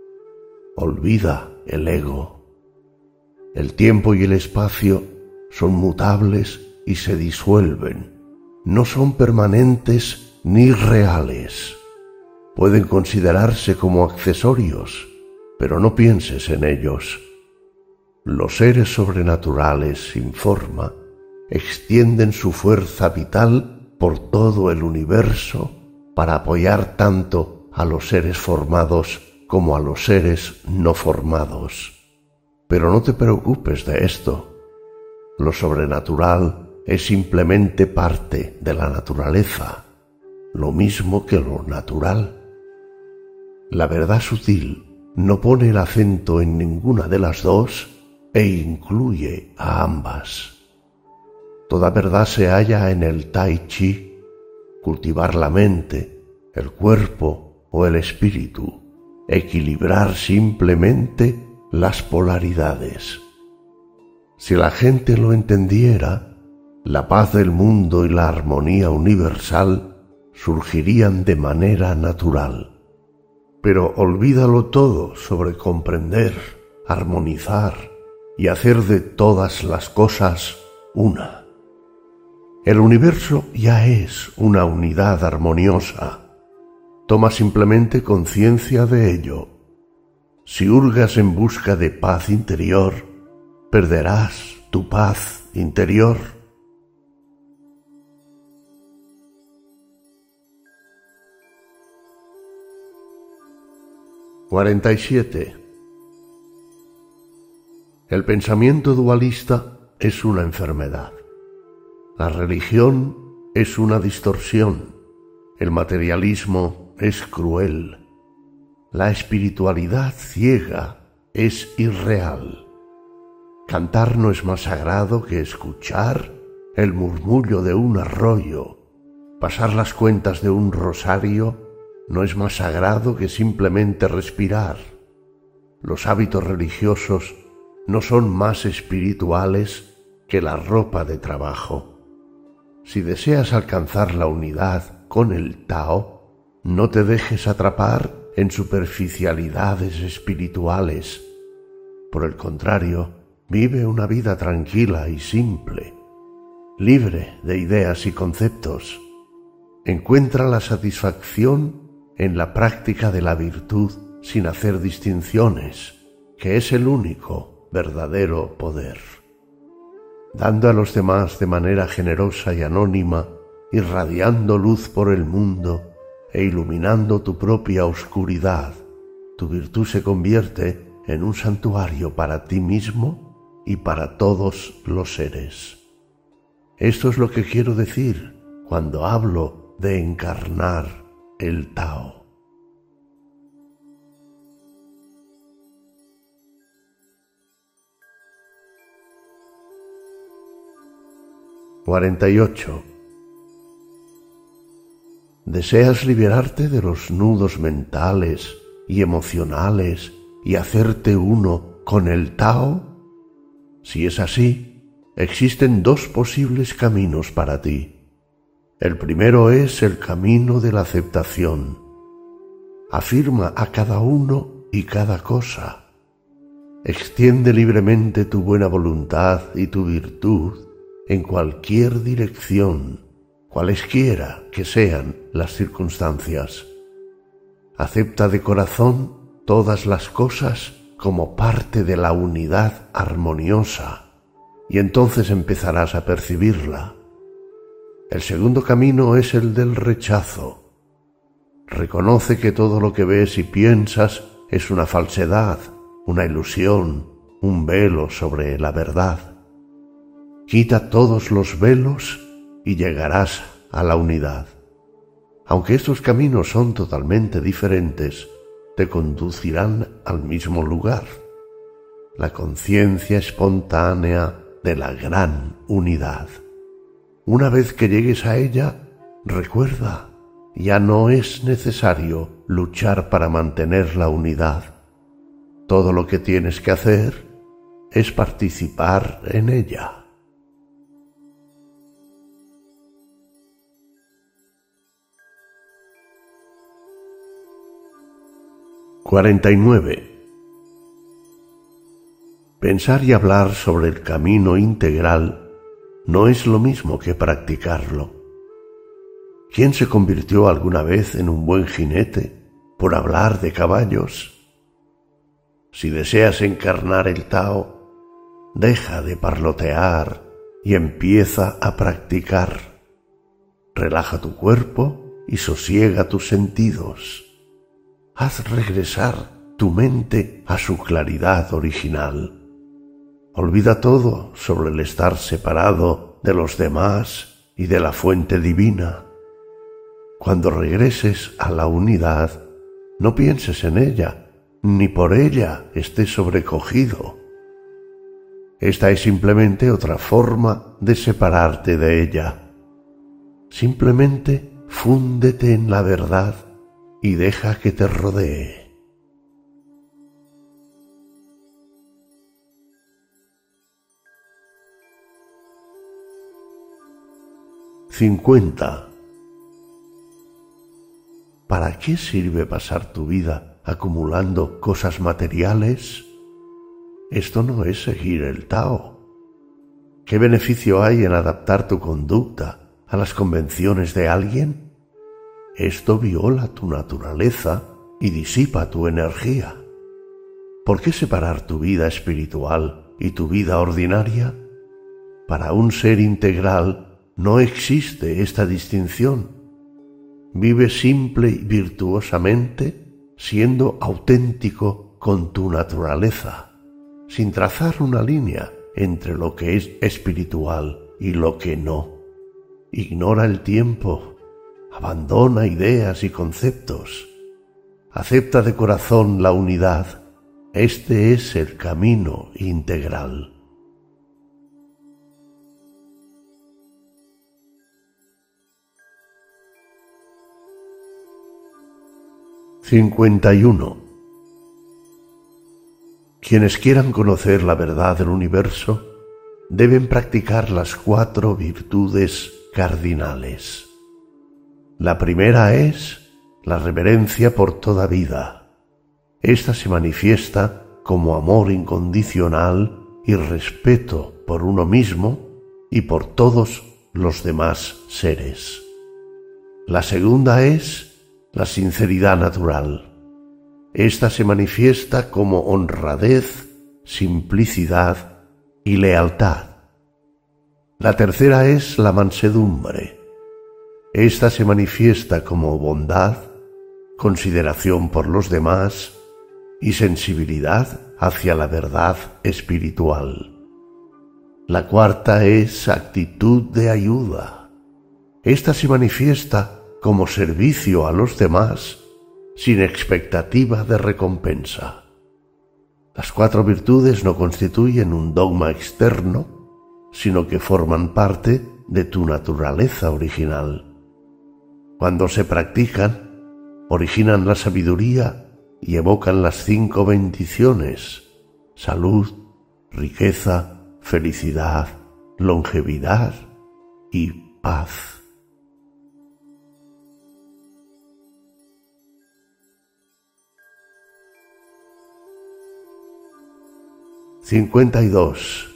Olvida el ego. El tiempo y el espacio son mutables y se disuelven. No son permanentes ni reales. Pueden considerarse como accesorios, pero no pienses en ellos. Los seres sobrenaturales sin forma extienden su fuerza vital por todo el universo para apoyar tanto a los seres formados como a los seres no formados. Pero no te preocupes de esto. Lo sobrenatural es simplemente parte de la naturaleza, lo mismo que lo natural. La verdad sutil no pone el acento en ninguna de las dos e incluye a ambas. Toda verdad se halla en el Tai Chi, cultivar la mente, el cuerpo o el espíritu, equilibrar simplemente las polaridades. Si la gente lo entendiera, la paz del mundo y la armonía universal surgirían de manera natural. Pero olvídalo todo sobre comprender, armonizar y hacer de todas las cosas una. El universo ya es una unidad armoniosa. Toma simplemente conciencia de ello. Si hurgas en busca de paz interior, perderás tu paz interior. cuarenta y siete. El pensamiento dualista es una enfermedad. La religión es una distorsión. El materialismo es cruel. La espiritualidad ciega es irreal. Cantar no es más sagrado que escuchar el murmullo de un arroyo. Pasar las cuentas de un rosario no es más sagrado que simplemente respirar. Los hábitos religiosos no son más espirituales que la ropa de trabajo. Si deseas alcanzar la unidad con el Tao, no te dejes atrapar en superficialidades espirituales. Por el contrario, vive una vida tranquila y simple, libre de ideas y conceptos. encuentra la satisfacción en la práctica de la virtud sin hacer distinciones, que es el único verdadero poder. Dando a los demás de manera generosa y anónima, irradiando luz por el mundo e iluminando tu propia oscuridad, tu virtud se convierte en un santuario para ti mismo y para todos los seres. Esto es lo que quiero decir cuando hablo de encarnar el Tao. cuarenta y ocho. ¿Deseas liberarte de los nudos mentales y emocionales y hacerte uno con el Tao? Si es así, existen dos posibles caminos para ti. El primero es el camino de la aceptación. Afirma a cada uno y cada cosa. Extiende libremente tu buena voluntad y tu virtud en cualquier dirección, cualesquiera que sean las circunstancias. Acepta de corazón todas las cosas como parte de la unidad armoniosa, y entonces empezarás a percibirla. El segundo camino es el del rechazo. Reconoce que todo lo que ves y piensas es una falsedad, una ilusión, un velo sobre la verdad. Quita todos los velos y llegarás a la unidad. Aunque estos caminos son totalmente diferentes, te conducirán al mismo lugar, la conciencia espontánea de la gran unidad. Una vez que llegues a ella, recuerda, ya no es necesario luchar para mantener la unidad. Todo lo que tienes que hacer es participar en ella. cuarenta y nueve. Pensar y hablar sobre el camino integral no es lo mismo que practicarlo. ¿Quién se convirtió alguna vez en un buen jinete por hablar de caballos? Si deseas encarnar el Tao, deja de parlotear y empieza a practicar. Relaja tu cuerpo y sosiega tus sentidos. Haz regresar tu mente a su claridad original. Olvida todo sobre el estar separado de los demás y de la fuente divina. Cuando regreses a la unidad, no pienses en ella, ni por ella estés sobrecogido. Esta es simplemente otra forma de separarte de ella. Simplemente fúndete en la verdad y deja que te rodee. cincuenta. ¿Para qué sirve pasar tu vida acumulando cosas materiales? Esto no es seguir el Tao. ¿Qué beneficio hay en adaptar tu conducta a las convenciones de alguien? Esto viola tu naturaleza y disipa tu energía. ¿Por qué separar tu vida espiritual y tu vida ordinaria? Para un ser integral no existe esta distinción. Vive simple y virtuosamente, siendo auténtico con tu naturaleza, sin trazar una línea entre lo que es espiritual y lo que no. Ignora el tiempo. Abandona ideas y conceptos. Acepta de corazón la unidad. Este es el camino integral. cincuenta y uno. Quienes quieran conocer la verdad del universo deben practicar las cuatro virtudes cardinales. La primera es la reverencia por toda vida. Esta se manifiesta como amor incondicional y respeto por uno mismo y por todos los demás seres. La segunda es la sinceridad natural. Esta se manifiesta como honradez, simplicidad y lealtad. La tercera es la mansedumbre. Esta se manifiesta como bondad, consideración por los demás y sensibilidad hacia la verdad espiritual. La cuarta es actitud de ayuda. Esta se manifiesta como servicio a los demás sin expectativa de recompensa. Las cuatro virtudes no constituyen un dogma externo, sino que forman parte de tu naturaleza original. Cuando se practican, originan la sabiduría y evocan las cinco bendiciones: salud, riqueza, felicidad, longevidad y paz. cincuenta y dos.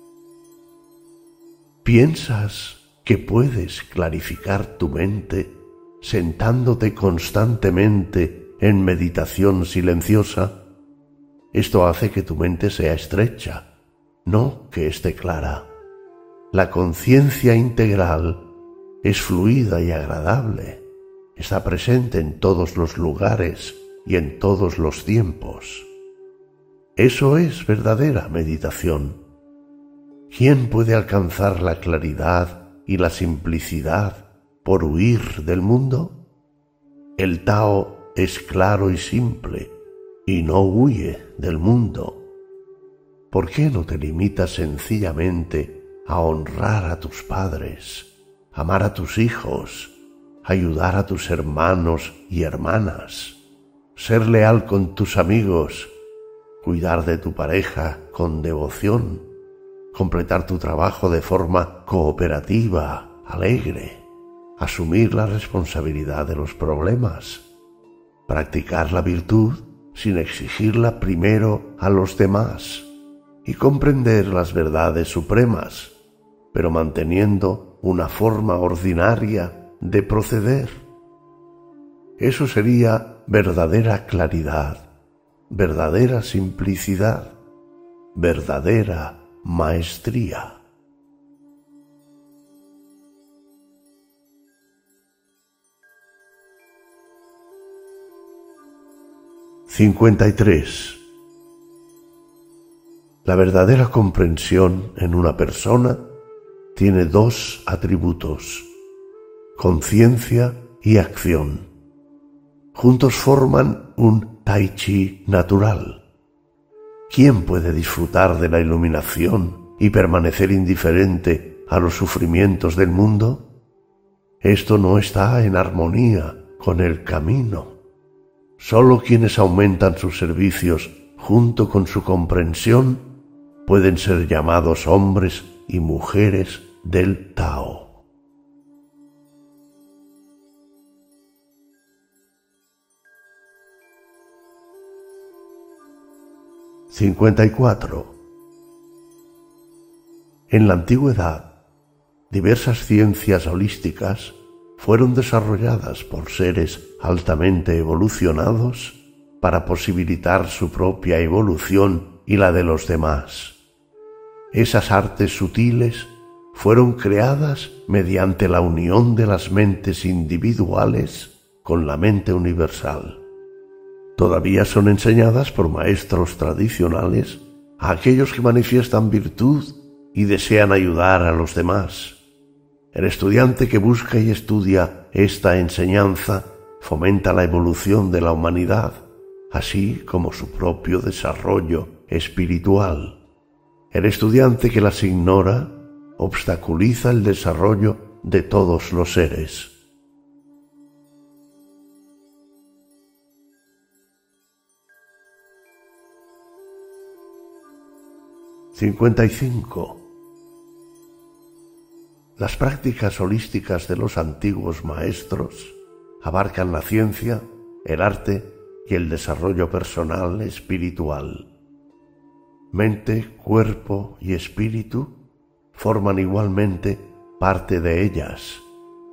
¿Piensas que puedes clarificar tu mente sentándote constantemente en meditación silenciosa? Esto hace que tu mente sea estrecha, no que esté clara. La conciencia integral es fluida y agradable. Está presente en todos los lugares y en todos los tiempos. Eso es verdadera meditación. ¿Quién puede alcanzar la claridad y la simplicidad por huir del mundo? El Tao es claro y simple y no huye del mundo. ¿Por qué no te limitas sencillamente a honrar a tus padres, amar a tus hijos, ayudar a tus hermanos y hermanas, ser leal con tus amigos, cuidar de tu pareja con devoción, completar tu trabajo de forma cooperativa, alegre, asumir la responsabilidad de los problemas, practicar la virtud sin exigirla primero a los demás y comprender las verdades supremas, pero manteniendo una forma ordinaria de proceder? Eso sería verdadera claridad, verdadera simplicidad, verdadera maestría. cincuenta y tres. La verdadera comprensión en una persona tiene dos atributos: conciencia y acción. Juntos forman un Tai Chi natural. ¿Quién puede disfrutar de la iluminación y permanecer indiferente a los sufrimientos del mundo? Esto no está en armonía con el camino. Solo quienes aumentan sus servicios junto con su comprensión pueden ser llamados hombres y mujeres del Tao. cincuenta y cuatro. En la antigüedad, diversas ciencias holísticas fueron desarrolladas por seres altamente evolucionados para posibilitar su propia evolución y la de los demás. Esas artes sutiles fueron creadas mediante la unión de las mentes individuales con la mente universal. Todavía son enseñadas por maestros tradicionales a aquellos que manifiestan virtud y desean ayudar a los demás. El estudiante que busca y estudia esta enseñanza fomenta la evolución de la humanidad, así como su propio desarrollo espiritual. El estudiante que las ignora obstaculiza el desarrollo de todos los seres. cincuenta y cinco. Las prácticas holísticas de los antiguos maestros abarcan la ciencia, el arte y el desarrollo personal espiritual. Mente, cuerpo y espíritu forman igualmente parte de ellas.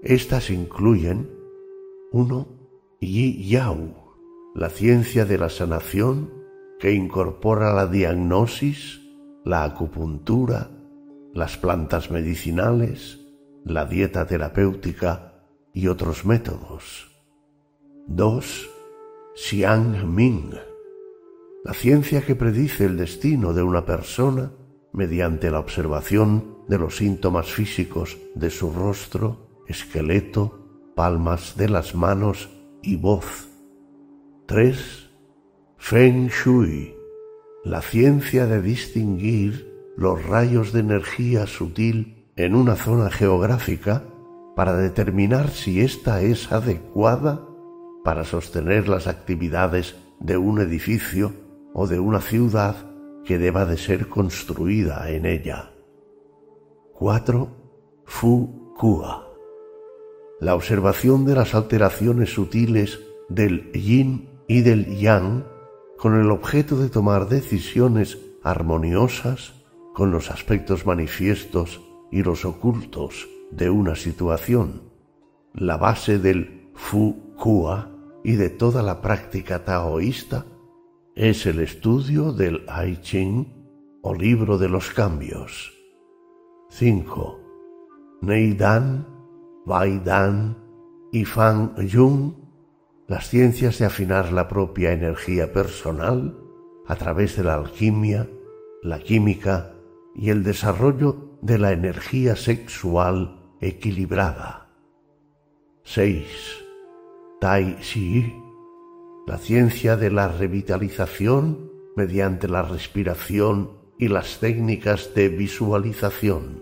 Estas incluyen uno. Yi Yao, la ciencia de la sanación que incorpora la diagnosis, la acupuntura, las plantas medicinales, la dieta terapéutica y otros métodos. dos. Xiang Ming, la ciencia que predice el destino de una persona mediante la observación de los síntomas físicos de su rostro, esqueleto, palmas de las manos y voz. tres. Feng Shui, la ciencia de distinguir los rayos de energía sutil en una zona geográfica para determinar si ésta es adecuada para sostener las actividades de un edificio o de una ciudad que deba de ser construida en ella. cuatro. Fu Kua, la observación de las alteraciones sutiles del yin y del yang con el objeto de tomar decisiones armoniosas con los aspectos manifiestos y los ocultos de una situación. La base del Fu Kua y de toda la práctica taoísta es el estudio del I Ching o libro de los cambios. cinco. Neidan, Baidan y Fan Yun, las ciencias de afinar la propia energía personal a través de la alquimia, la química y el desarrollo de la energía sexual equilibrada. seis. Tai Chi, la ciencia de la revitalización mediante la respiración y las técnicas de visualización.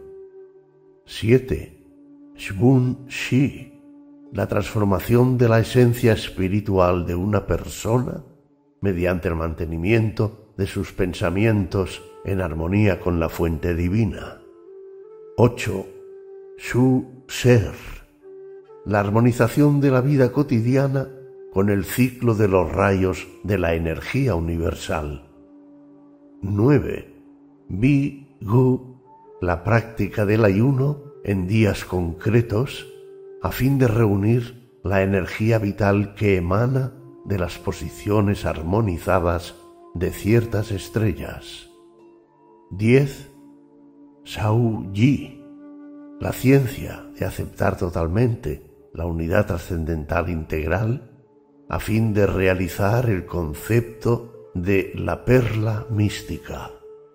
siete. Shbun Shi, la transformación de la esencia espiritual de una persona mediante el mantenimiento de sus pensamientos en armonía con la fuente divina. ocho. Shu Ser, la armonización de la vida cotidiana con el ciclo de los rayos de la energía universal. nueve. Bi Gu, la práctica del ayuno en días concretos a fin de reunir la energía vital que emana de las posiciones armonizadas de ciertas estrellas. diez. Shao Yi, la ciencia de aceptar totalmente la unidad trascendental integral a fin de realizar el concepto de la perla mística.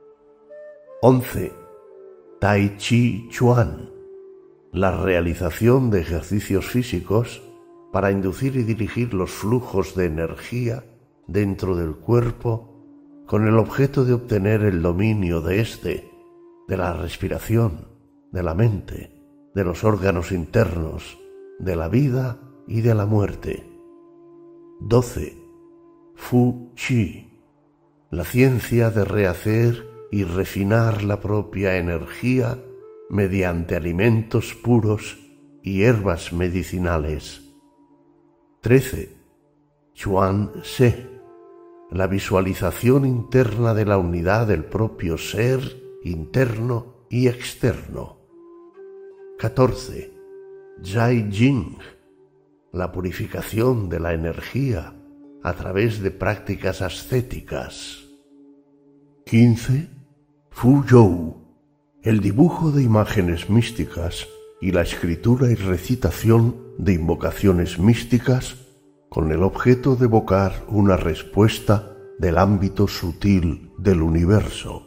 once. Tai Chi Chuan, la realización de ejercicios físicos para inducir y dirigir los flujos de energía dentro del cuerpo con el objeto de obtener el dominio de éste, de la respiración, de la mente, de los órganos internos, de la vida y de la muerte. doce. Fu Chi, la ciencia de rehacer y refinar la propia energía mediante alimentos puros y hierbas medicinales. trece. Chuan Se, la visualización interna de la unidad del propio ser interno y externo. catorce. Zai Jing, la purificación de la energía a través de prácticas ascéticas. quince. Fu You, el dibujo de imágenes místicas y la escritura y recitación de invocaciones místicas con el objeto de evocar una respuesta del ámbito sutil del universo.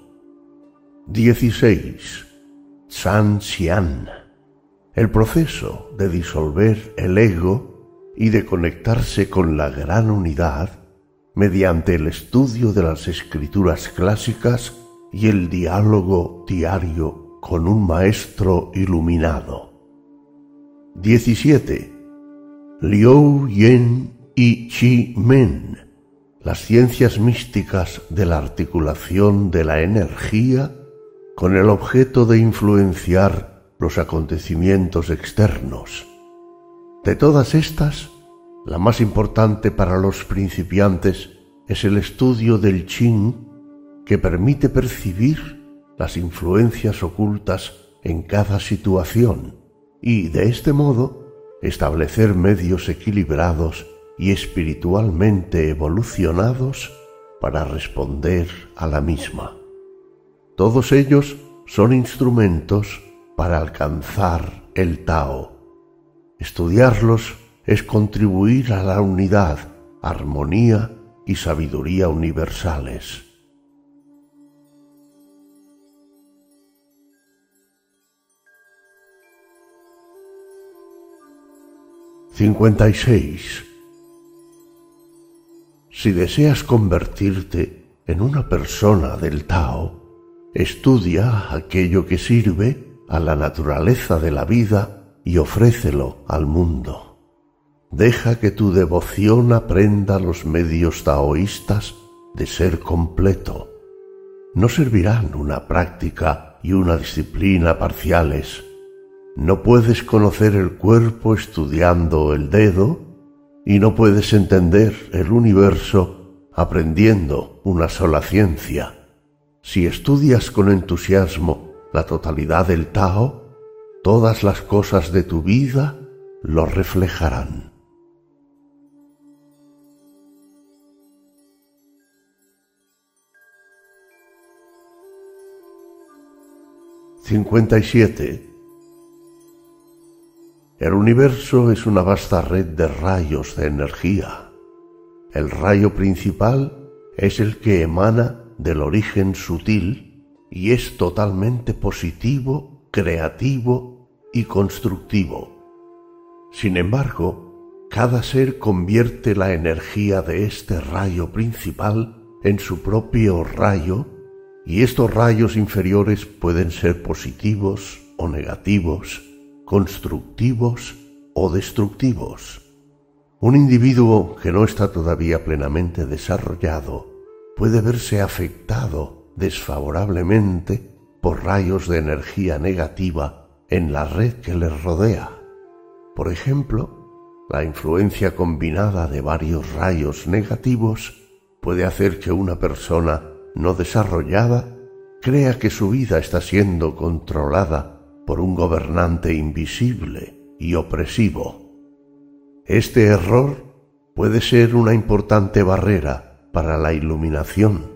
dieciséis. San Xian, el proceso de disolver el ego y de conectarse con la gran unidad mediante el estudio de las escrituras clásicas y el diálogo diario con un maestro iluminado. diecisiete. Liu Yen y Qi Men, las ciencias místicas de la articulación de la energía con el objeto de influenciar los acontecimientos externos. De todas estas, la más importante para los principiantes es el estudio del Qing, que permite percibir las influencias ocultas en cada situación y, de este modo, establecer medios equilibrados y espiritualmente evolucionados para responder a la misma. Todos ellos son instrumentos para alcanzar el Tao. Estudiarlos es contribuir a la unidad, armonía y sabiduría universales. cincuenta y seis. Si deseas convertirte en una persona del Tao, estudia aquello que sirve a la naturaleza de la vida y ofrécelo al mundo. Deja que tu devoción aprenda los medios taoístas de ser completo. No servirán una práctica y una disciplina parciales. No puedes conocer el cuerpo estudiando el dedo y no puedes entender el universo aprendiendo una sola ciencia. Si estudias con entusiasmo la totalidad del Tao, todas las cosas de tu vida lo reflejarán. cincuenta y siete. El universo es una vasta red de rayos de energía. El rayo principal es el que emana del origen sutil y es totalmente positivo, creativo y constructivo. Sin embargo, cada ser convierte la energía de este rayo principal en su propio rayo, y estos rayos inferiores pueden ser positivos o negativos, constructivos o destructivos. Un individuo que no está todavía plenamente desarrollado puede verse afectado desfavorablemente por rayos de energía negativa en la red que le rodea. Por ejemplo, la influencia combinada de varios rayos negativos puede hacer que una persona no desarrollada crea que su vida está siendo controlada por un gobernante invisible y opresivo. Este error puede ser una importante barrera para la iluminación.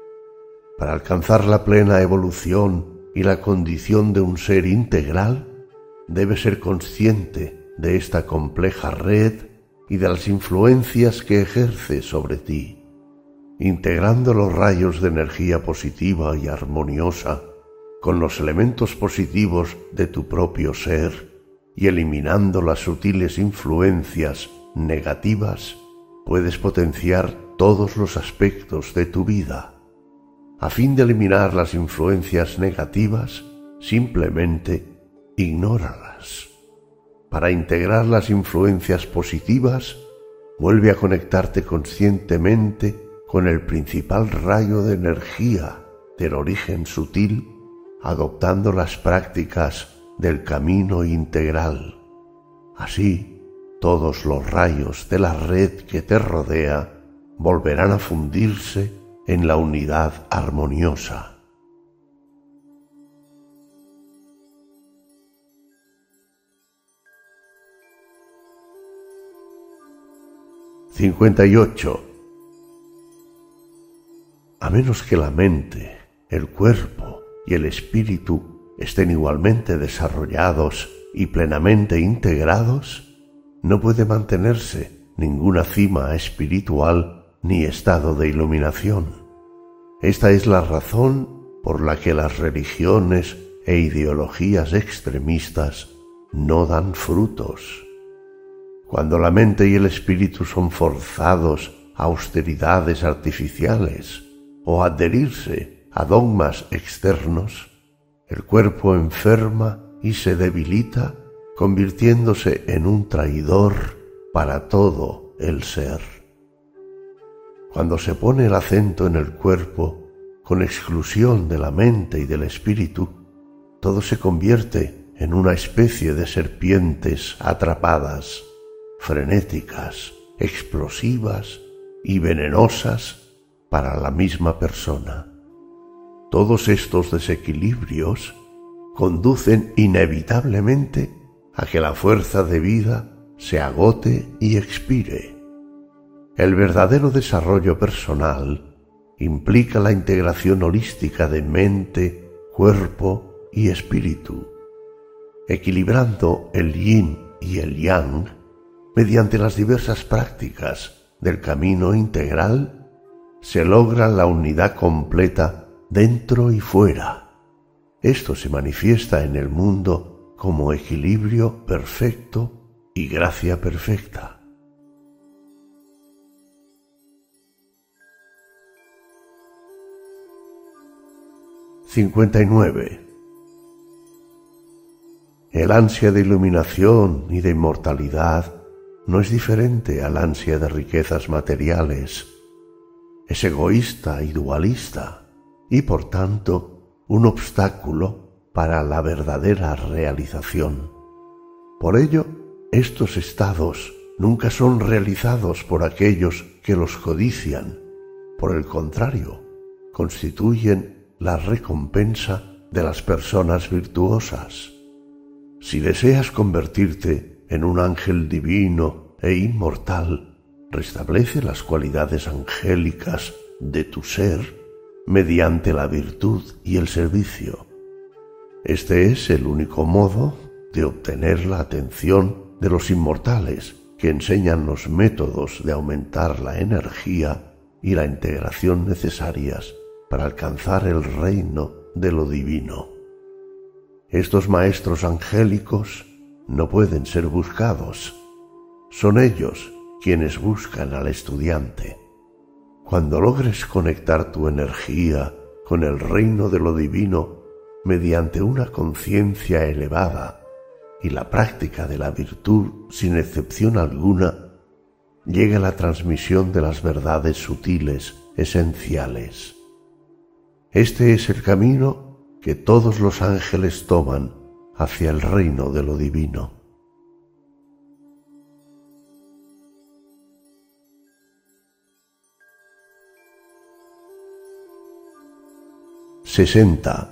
Para alcanzar la plena evolución y la condición de un ser integral, debe ser consciente de esta compleja red y de las influencias que ejerce sobre ti. Integrando los rayos de energía positiva y armoniosa con los elementos positivos de tu propio ser y eliminando las sutiles influencias negativas, puedes potenciar todos los aspectos de tu vida. A fin de eliminar las influencias negativas, simplemente ignóralas. Para integrar las influencias positivas, vuelve a conectarte conscientemente con el principal rayo de energía del origen sutil, adoptando las prácticas del camino integral. Así, todos los rayos de la red que te rodea volverán a fundirse en la unidad armoniosa. cincuenta y ocho. A menos que la mente, el cuerpo y el espíritu estén igualmente desarrollados y plenamente integrados, no puede mantenerse ninguna cima espiritual ni estado de iluminación. Esta es la razón por la que las religiones e ideologías extremistas no dan frutos. Cuando la mente y el espíritu son forzados a austeridades artificiales o a adherirse a dogmas externos, el cuerpo enferma y se debilita, convirtiéndose en un traidor para todo el ser. Cuando se pone el acento en el cuerpo, con exclusión de la mente y del espíritu, todo se convierte en una especie de serpientes atrapadas, frenéticas, explosivas y venenosas para la misma persona. Todos estos desequilibrios conducen inevitablemente a que la fuerza de vida se agote y expire. El verdadero desarrollo personal implica la integración holística de mente, cuerpo y espíritu, equilibrando el yin y el yang mediante las diversas prácticas del camino integral. Se logra la unidad completa dentro y fuera. Esto se manifiesta en el mundo como equilibrio perfecto y gracia perfecta. cincuenta y nueve. El ansia de iluminación y de inmortalidad no es diferente al ansia de riquezas materiales. Es egoísta y dualista, y por tanto un obstáculo para la verdadera realización. Por ello, estos estados nunca son realizados por aquellos que los codician. Por el contrario, constituyen la recompensa de las personas virtuosas. Si deseas convertirte en un ángel divino e inmortal, restablece las cualidades angélicas de tu ser mediante la virtud y el servicio. Este es el único modo de obtener la atención de los inmortales, que enseñan los métodos de aumentar la energía y la integración necesarias para alcanzar el reino de lo divino. Estos maestros angélicos no pueden ser buscados. Son ellos quienes buscan al estudiante. Cuando logres conectar tu energía con el reino de lo divino mediante una conciencia elevada y la práctica de la virtud sin excepción alguna, llega la transmisión de las verdades sutiles, esenciales. Este es el camino que todos los ángeles toman hacia el reino de lo divino. sesenta.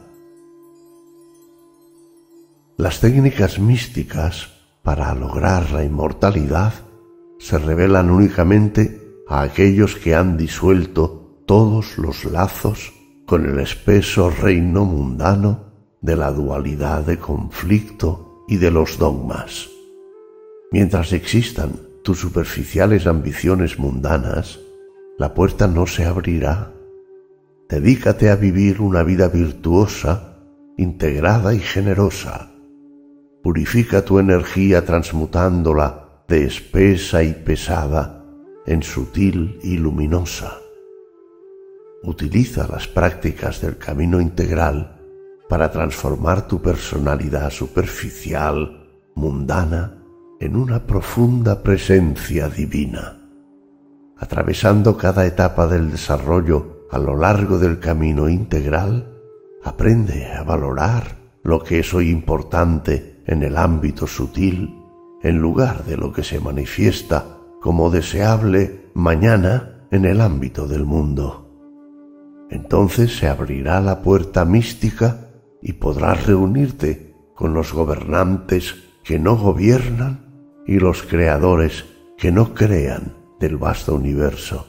Las técnicas místicas para lograr la inmortalidad se revelan únicamente a aquellos que han disuelto todos los lazos con el espeso reino mundano de la dualidad de conflicto y de los dogmas. Mientras existan tus superficiales ambiciones mundanas, la puerta no se abrirá. Dedícate a vivir una vida virtuosa, integrada y generosa. Purifica tu energía transmutándola de espesa y pesada en sutil y luminosa. Utiliza las prácticas del camino integral para transformar tu personalidad superficial, mundana, en una profunda presencia divina. Atravesando cada etapa del desarrollo a lo largo del camino integral, aprende a valorar lo que es hoy importante en el ámbito sutil, en lugar de lo que se manifiesta como deseable mañana en el ámbito del mundo. Entonces se abrirá la puerta mística y podrás reunirte con los gobernantes que no gobiernan y los creadores que no crean del vasto universo.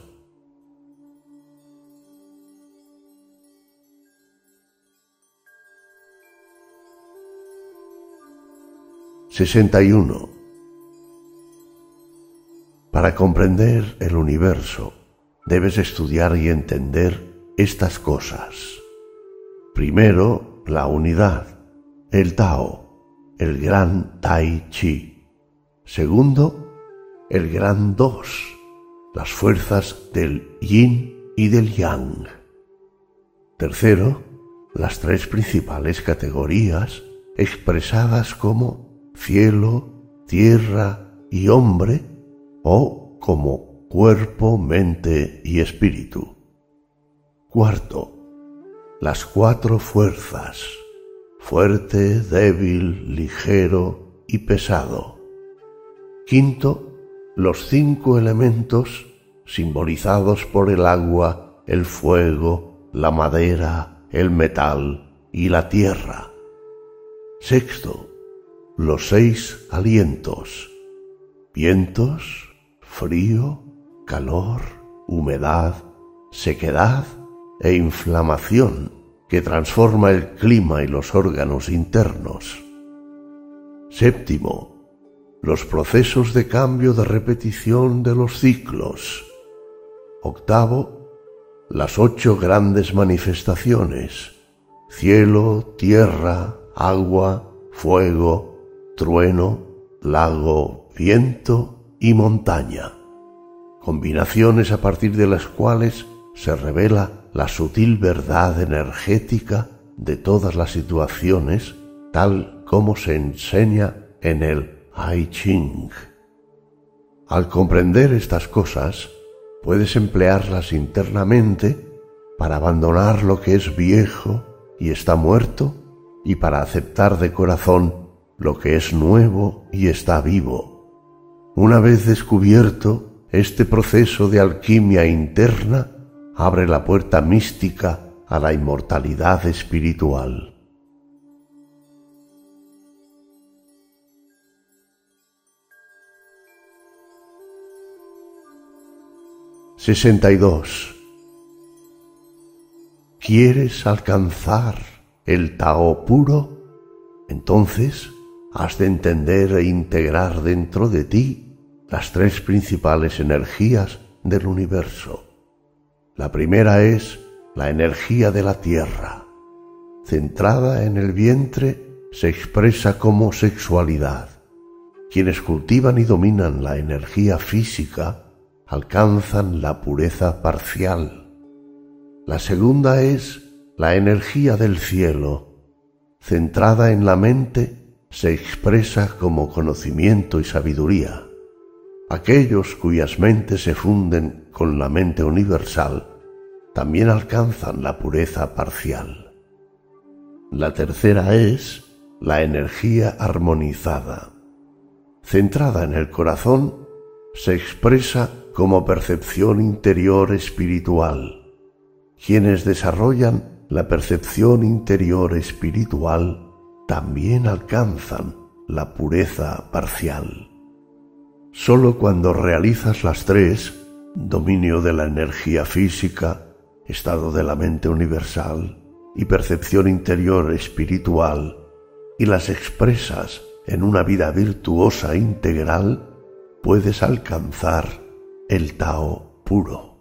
sesenta y uno. Para comprender el universo, debes estudiar y entender estas cosas. Primero, la unidad, el Tao, el gran Tai Chi. Segundo, el gran Dos, las fuerzas del Yin y del Yang. Tercero, las tres principales categorías expresadas como cielo, tierra y hombre, o como cuerpo, mente y espíritu. Cuarto, las cuatro fuerzas, fuerte, débil, ligero y pesado. Quinto, los cinco elementos simbolizados por el agua, el fuego, la madera, el metal y la tierra. Sexto, los seis alientos. vientos, frío, calor, humedad, sequedad e inflamación que transforma el clima y los órganos internos. Séptimo, los procesos de cambio de repetición de los ciclos. Octavo, las ocho grandes manifestaciones: cielo, tierra, agua, fuego, trueno, lago, viento y montaña. Combinaciones a partir de las cuales se revela la sutil verdad energética de todas las situaciones, tal como se enseña en el I Ching. Al comprender estas cosas, puedes emplearlas internamente para abandonar lo que es viejo y está muerto y para aceptar de corazón lo que es nuevo y está vivo. Una vez descubierto, este proceso de alquimia interna abre la puerta mística a la inmortalidad espiritual. sesenta y dos. ¿Quieres alcanzar el Tao puro? Entonces has de entender e integrar dentro de ti las tres principales energías del universo. La primera es la energía de la tierra. Centrada en el vientre, se expresa como sexualidad. Quienes cultivan y dominan la energía física alcanzan la pureza parcial. La segunda es la energía del cielo. Centrada en la mente, se expresa como conocimiento y sabiduría. Aquellos cuyas mentes se funden con la mente universal también alcanzan la pureza parcial. La tercera es la energía armonizada. Centrada en el corazón, se expresa como percepción interior espiritual. Quienes desarrollan la percepción interior espiritual también alcanzan la pureza parcial. Solo cuando realizas las tres, dominio de la energía física, estado de la mente universal y percepción interior espiritual, y las expresas en una vida virtuosa integral, puedes alcanzar el Tao puro.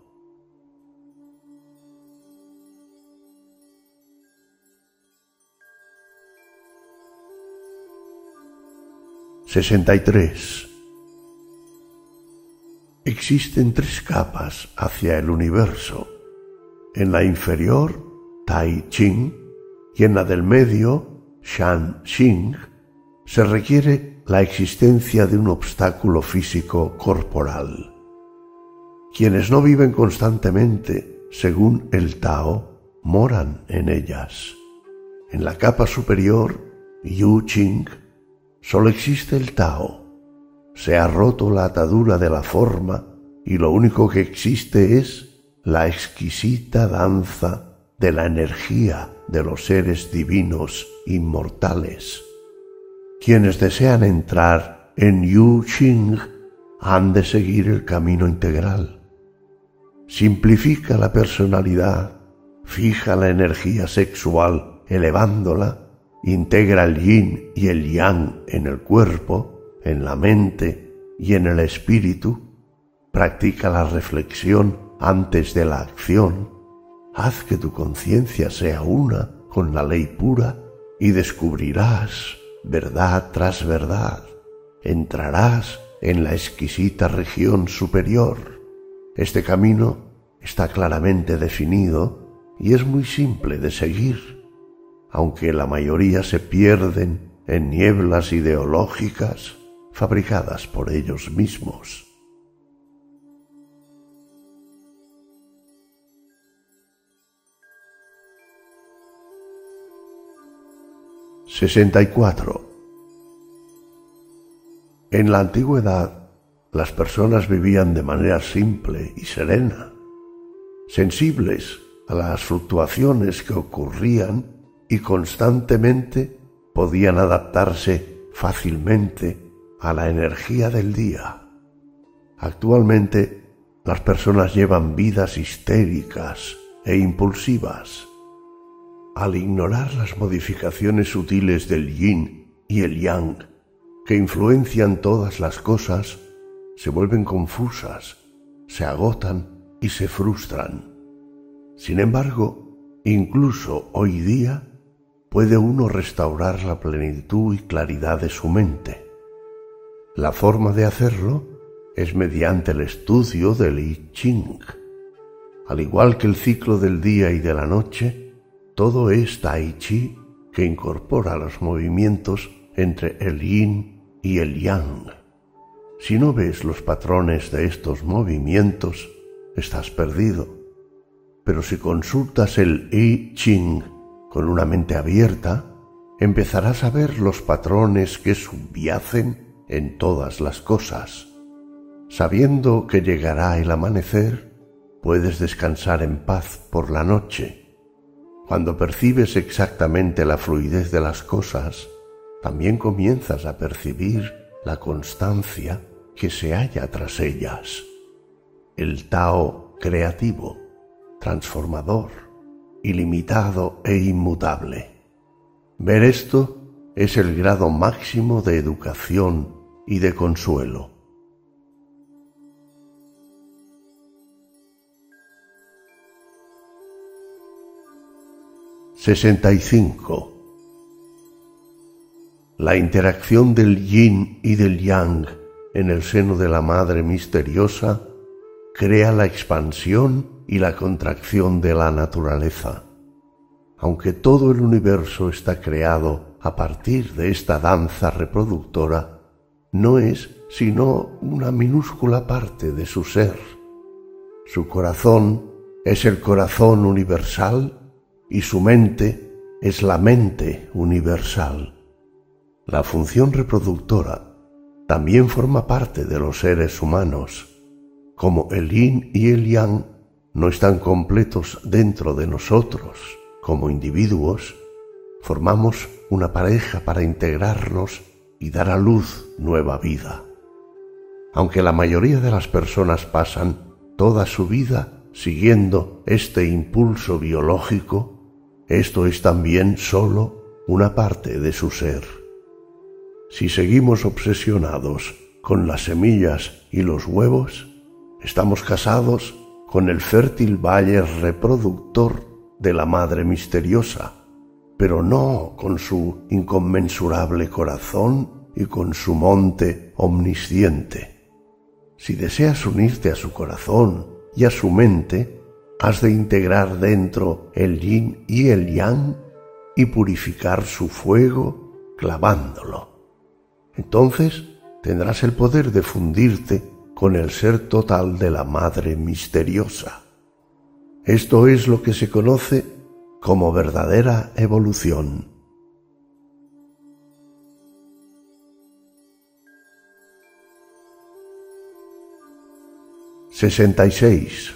sesenta y tres. Existen tres capas hacia el universo. En la inferior, Tai Ching, y en la del medio, Shan Xing, se requiere la existencia de un obstáculo físico corporal. Quienes no viven constantemente según el Tao moran en ellas. En la capa superior, Yu Ching, solo existe el Tao. Se ha roto la atadura de la forma y lo único que existe es la exquisita danza de la energía de los seres divinos inmortales. Quienes desean entrar en Yu Ching han de seguir el camino integral. Simplifica la personalidad, fija la energía sexual elevándola, integra el yin y el yang en el cuerpo, en la mente y en el espíritu, practica la reflexión antes de la acción, haz que tu conciencia sea una con la ley pura y descubrirás verdad tras verdad, entrarás en la exquisita región superior. Este camino está claramente definido y es muy simple de seguir, aunque la mayoría se pierden en nieblas ideológicas fabricadas por ellos mismos. sesenta y cuatro. En la antigüedad, las personas vivían de manera simple y serena, sensibles a las fluctuaciones que ocurrían y constantemente podían adaptarse fácilmente a la energía del día. Actualmente, las personas llevan vidas histéricas e impulsivas. Al ignorar las modificaciones sutiles del yin y el yang, que influencian todas las cosas, se vuelven confusas, se agotan y se frustran. Sin embargo, incluso hoy día, puede uno restaurar la plenitud y claridad de su mente. La forma de hacerlo es mediante el estudio del I Ching. Al igual que el ciclo del día y de la noche, todo es Tai Chi que incorpora los movimientos entre el yin y el yang. Si no ves los patrones de estos movimientos, estás perdido. Pero si consultas el I Ching con una mente abierta, empezarás a ver los patrones que subyacen en todas las cosas. Sabiendo que llegará el amanecer, puedes descansar en paz por la noche. Cuando percibes exactamente la fluidez de las cosas, también comienzas a percibir la constancia que se halla tras ellas. El Tao creativo, transformador, ilimitado e inmutable. Ver esto es el grado máximo de educación y de consuelo. sesenta y cinco. La interacción del yin y del yang en el seno de la Madre Misteriosa crea la expansión y la contracción de la naturaleza. Aunque todo el universo está creado a partir de esta danza reproductora, no es sino una minúscula parte de su ser. Su corazón es el corazón universal y su mente es la mente universal. La función reproductora también forma parte de los seres humanos. Como el yin y el yang no están completos dentro de nosotros como individuos, formamos una pareja para integrarnos y dar a luz nueva vida. Aunque la mayoría de las personas pasan toda su vida siguiendo este impulso biológico, esto es también sólo una parte de su ser. Si seguimos obsesionados con las semillas y los huevos, estamos casados con el fértil valle reproductor de la Madre Misteriosa, pero no con su inconmensurable corazón y con su monte omnisciente. Si deseas unirte a su corazón y a su mente, has de integrar dentro el yin y el yang y purificar su fuego clavándolo. Entonces tendrás el poder de fundirte con el ser total de la Madre Misteriosa. Esto es lo que se conoce como verdadera evolución. sesenta y seis.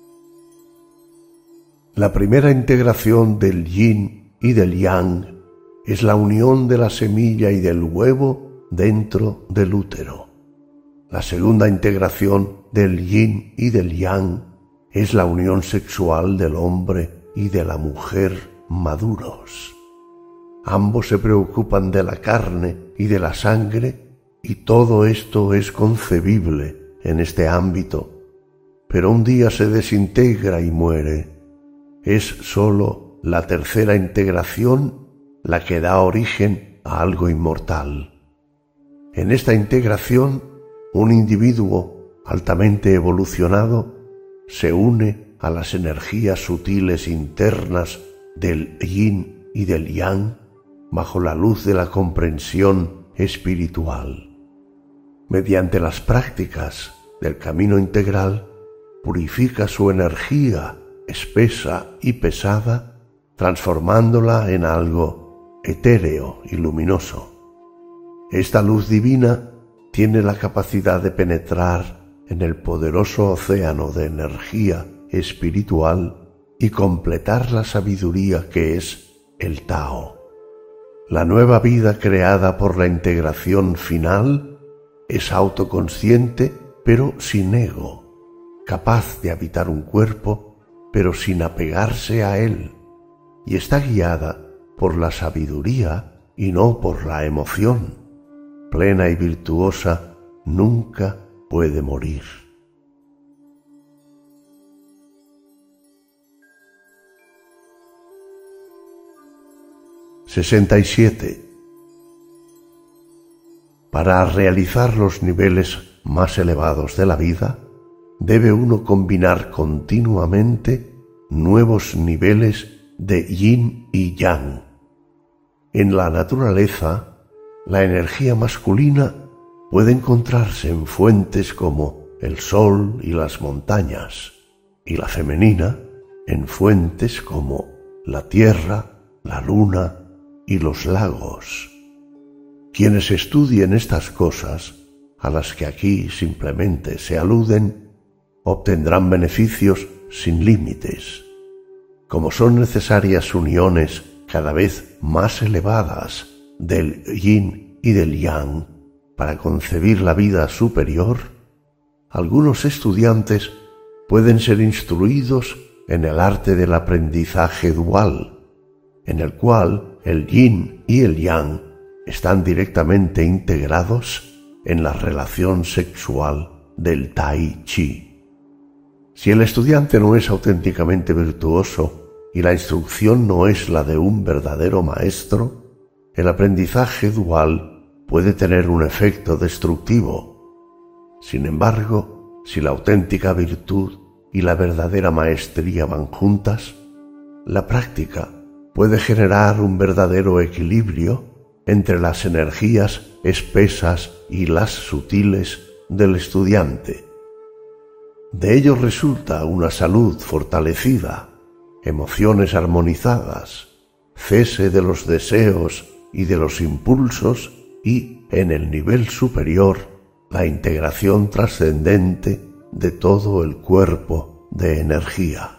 La primera integración del yin y del yang es la unión de la semilla y del huevo dentro del útero. La segunda integración del yin y del yang es la unión sexual del hombre y de la mujer maduros. Ambos se preocupan de la carne y de la sangre, y todo esto es concebible en este ámbito, pero un día se desintegra y muere. Es sólo la tercera integración la que da origen a algo inmortal. En esta integración, un individuo altamente evolucionado se une a las energías sutiles internas del yin y del yang bajo la luz de la comprensión espiritual. Mediante las prácticas del camino integral, purifica su energía espesa y pesada, transformándola en algo etéreo y luminoso. Esta luz divina tiene la capacidad de penetrar en el poderoso océano de energía espiritual y completar la sabiduría que es el Tao. La nueva vida creada por la integración final es autoconsciente pero sin ego, capaz de habitar un cuerpo, pero sin apegarse a él, y está guiada por la sabiduría y no por la emoción. Plena y virtuosa, nunca puede morir. sesenta y siete. Para realizar los niveles más elevados de la vida, debe uno combinar continuamente nuevos niveles de yin y yang. En la naturaleza, la energía masculina puede encontrarse en fuentes como el sol y las montañas, y la femenina en fuentes como la tierra, la luna y los lagos. Quienes estudien estas cosas, a las que aquí simplemente se aluden, obtendrán beneficios sin límites. Como son necesarias uniones cada vez más elevadas del yin y del yang para concebir la vida superior, algunos estudiantes pueden ser instruidos en el arte del aprendizaje dual, en el cual el yin y el yang están directamente integrados en la relación sexual del Tai Chi. Si el estudiante no es auténticamente virtuoso y la instrucción no es la de un verdadero maestro, el aprendizaje dual puede tener un efecto destructivo. Sin embargo, si la auténtica virtud y la verdadera maestría van juntas, la práctica puede generar un verdadero equilibrio entre las energías espesas y las sutiles del estudiante. De ello resulta una salud fortalecida, emociones armonizadas, cese de los deseos y de los impulsos y, en el nivel superior, la integración trascendente de todo el cuerpo de energía.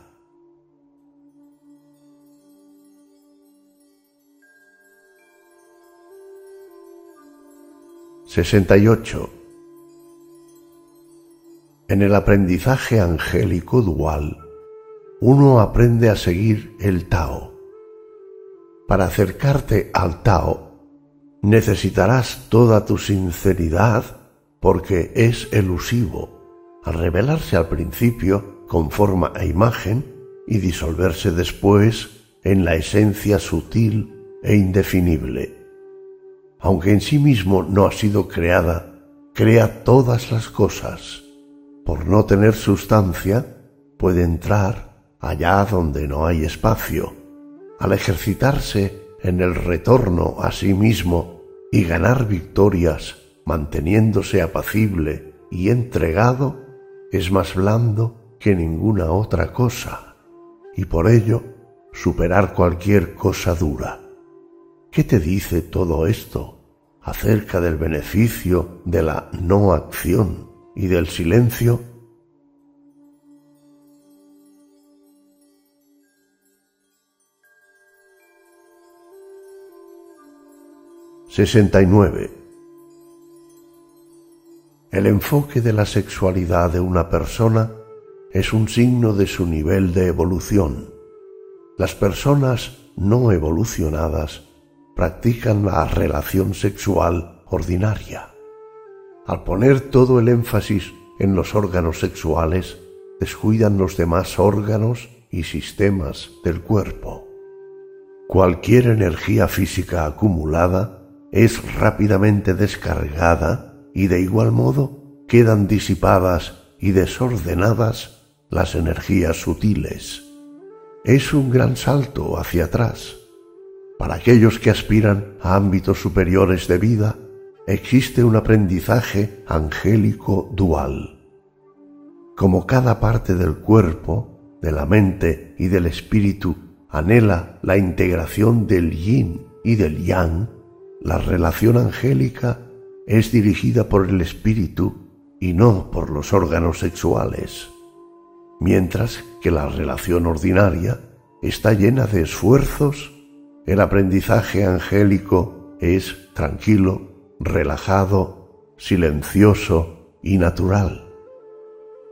sesenta y ocho. En el aprendizaje angélico dual, uno aprende a seguir el Tao. Para acercarte al Tao, necesitarás toda tu sinceridad porque es elusivo, al revelarse al principio con forma e imagen y disolverse después en la esencia sutil e indefinible. Aunque en sí mismo no ha sido creada, crea todas las cosas. Por no tener sustancia, puede entrar allá donde no hay espacio. Al ejercitarse en el retorno a sí mismo y ganar victorias, manteniéndose apacible y entregado, es más blando que ninguna otra cosa, y por ello superar cualquier cosa dura. ¿Qué te dice todo esto acerca del beneficio de la no acción y del silencio? sesenta y nueve. El enfoque de la sexualidad de una persona es un signo de su nivel de evolución. Las personas no evolucionadas practican la relación sexual ordinaria. Al poner todo el énfasis en los órganos sexuales, descuidan los demás órganos y sistemas del cuerpo. Cualquier energía física acumulada es rápidamente descargada y de igual modo quedan disipadas y desordenadas las energías sutiles. Es un gran salto hacia atrás. Para aquellos que aspiran a ámbitos superiores de vida, existe un aprendizaje angélico dual. Como cada parte del cuerpo, de la mente y del espíritu anhela la integración del yin y del yang, la relación angélica es dirigida por el espíritu y no por los órganos sexuales, mientras que la relación ordinaria está llena de esfuerzos. El aprendizaje angélico es tranquilo, relajado, silencioso y natural.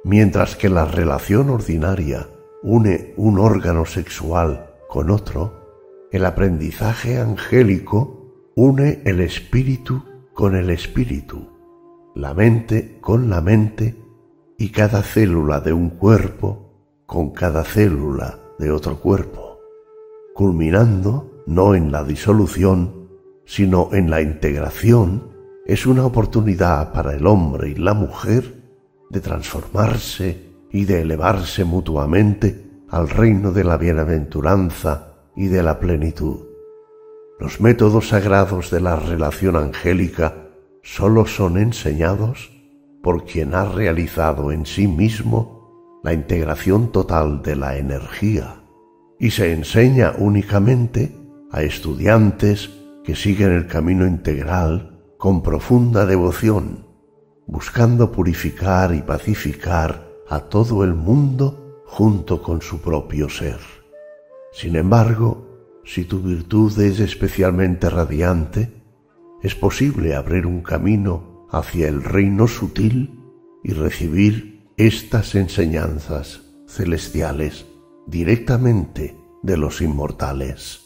Mientras que la relación ordinaria une un órgano sexual con otro, el aprendizaje angélico une el espíritu con el espíritu, la mente con la mente y cada célula de un cuerpo con cada célula de otro cuerpo, culminando no en la disolución, sino en la integración. Es una oportunidad para el hombre y la mujer de transformarse y de elevarse mutuamente al reino de la bienaventuranza y de la plenitud. Los métodos sagrados de la relación angélica sólo son enseñados por quien ha realizado en sí mismo la integración total de la energía, y se enseña únicamente a estudiantes que siguen el camino integral con profunda devoción, buscando purificar y pacificar a todo el mundo junto con su propio ser. Sin embargo, si tu virtud es especialmente radiante, es posible abrir un camino hacia el reino sutil y recibir estas enseñanzas celestiales directamente de los inmortales.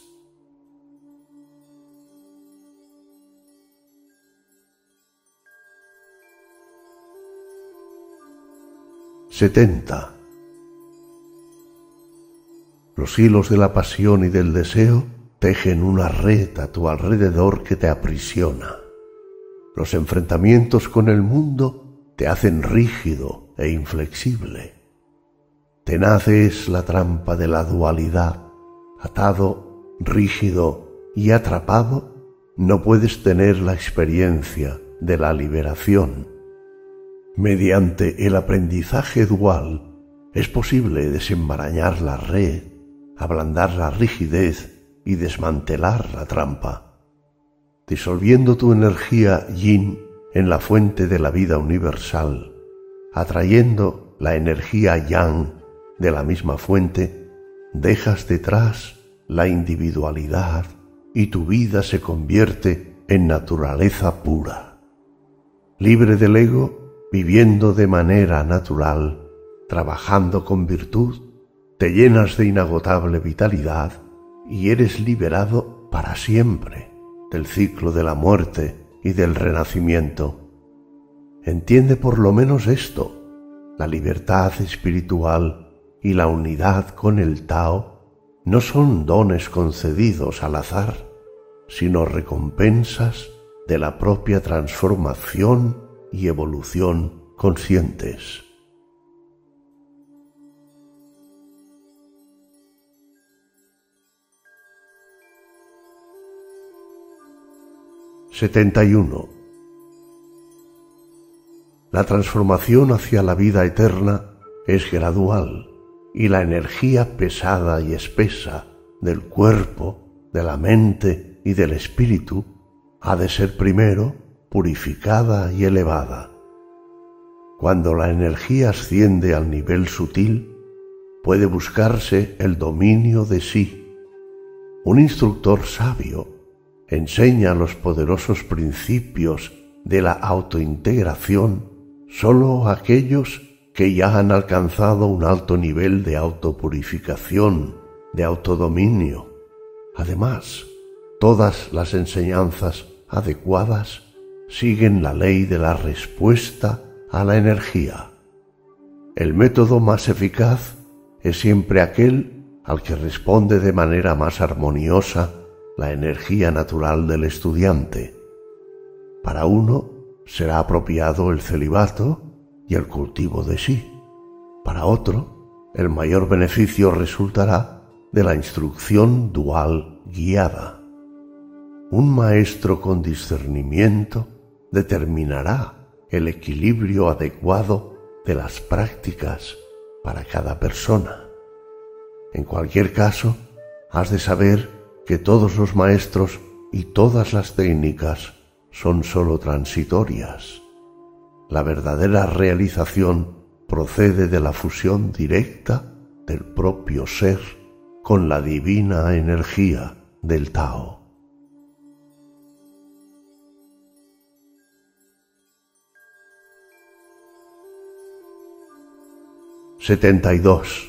setenta. Los hilos de la pasión y del deseo tejen una red a tu alrededor que te aprisiona. Los enfrentamientos con el mundo te hacen rígido e inflexible. Tenaz es la trampa de la dualidad. Atado, rígido y atrapado, no puedes tener la experiencia de la liberación. Mediante el aprendizaje dual es posible desenmarañar la red, ablandar la rigidez y desmantelar la trampa. Disolviendo tu energía yin en la fuente de la vida universal, atrayendo la energía yang de la misma fuente, dejas detrás la individualidad y tu vida se convierte en naturaleza pura. Libre del ego, viviendo de manera natural, trabajando con virtud, te llenas de inagotable vitalidad y eres liberado para siempre del ciclo de la muerte y del renacimiento. Entiende por lo menos esto: la libertad espiritual y la unidad con el Tao no son dones concedidos al azar, sino recompensas de la propia transformación y evolución conscientes. setenta y uno. La transformación hacia la vida eterna es gradual, y la energía pesada y espesa del cuerpo, de la mente y del espíritu ha de ser primero purificada y elevada. Cuando la energía asciende al nivel sutil, puede buscarse el dominio de sí. Un instructor sabio enseña los poderosos principios de la autointegración solo a aquellos que ya han alcanzado un alto nivel de autopurificación, de autodominio. Además, todas las enseñanzas adecuadas siguen la ley de la respuesta a la energía. El método más eficaz es siempre aquel al que responde de manera más armoniosa la energía natural del estudiante. Para uno será apropiado el celibato y el cultivo de sí. Para otro, el mayor beneficio resultará de la instrucción dual guiada. Un maestro con discernimiento determinará el equilibrio adecuado de las prácticas para cada persona. En cualquier caso, has de saber que todos los maestros y todas las técnicas son sólo transitorias. La verdadera realización procede de la fusión directa del propio ser con la divina energía del Tao. setenta y dos.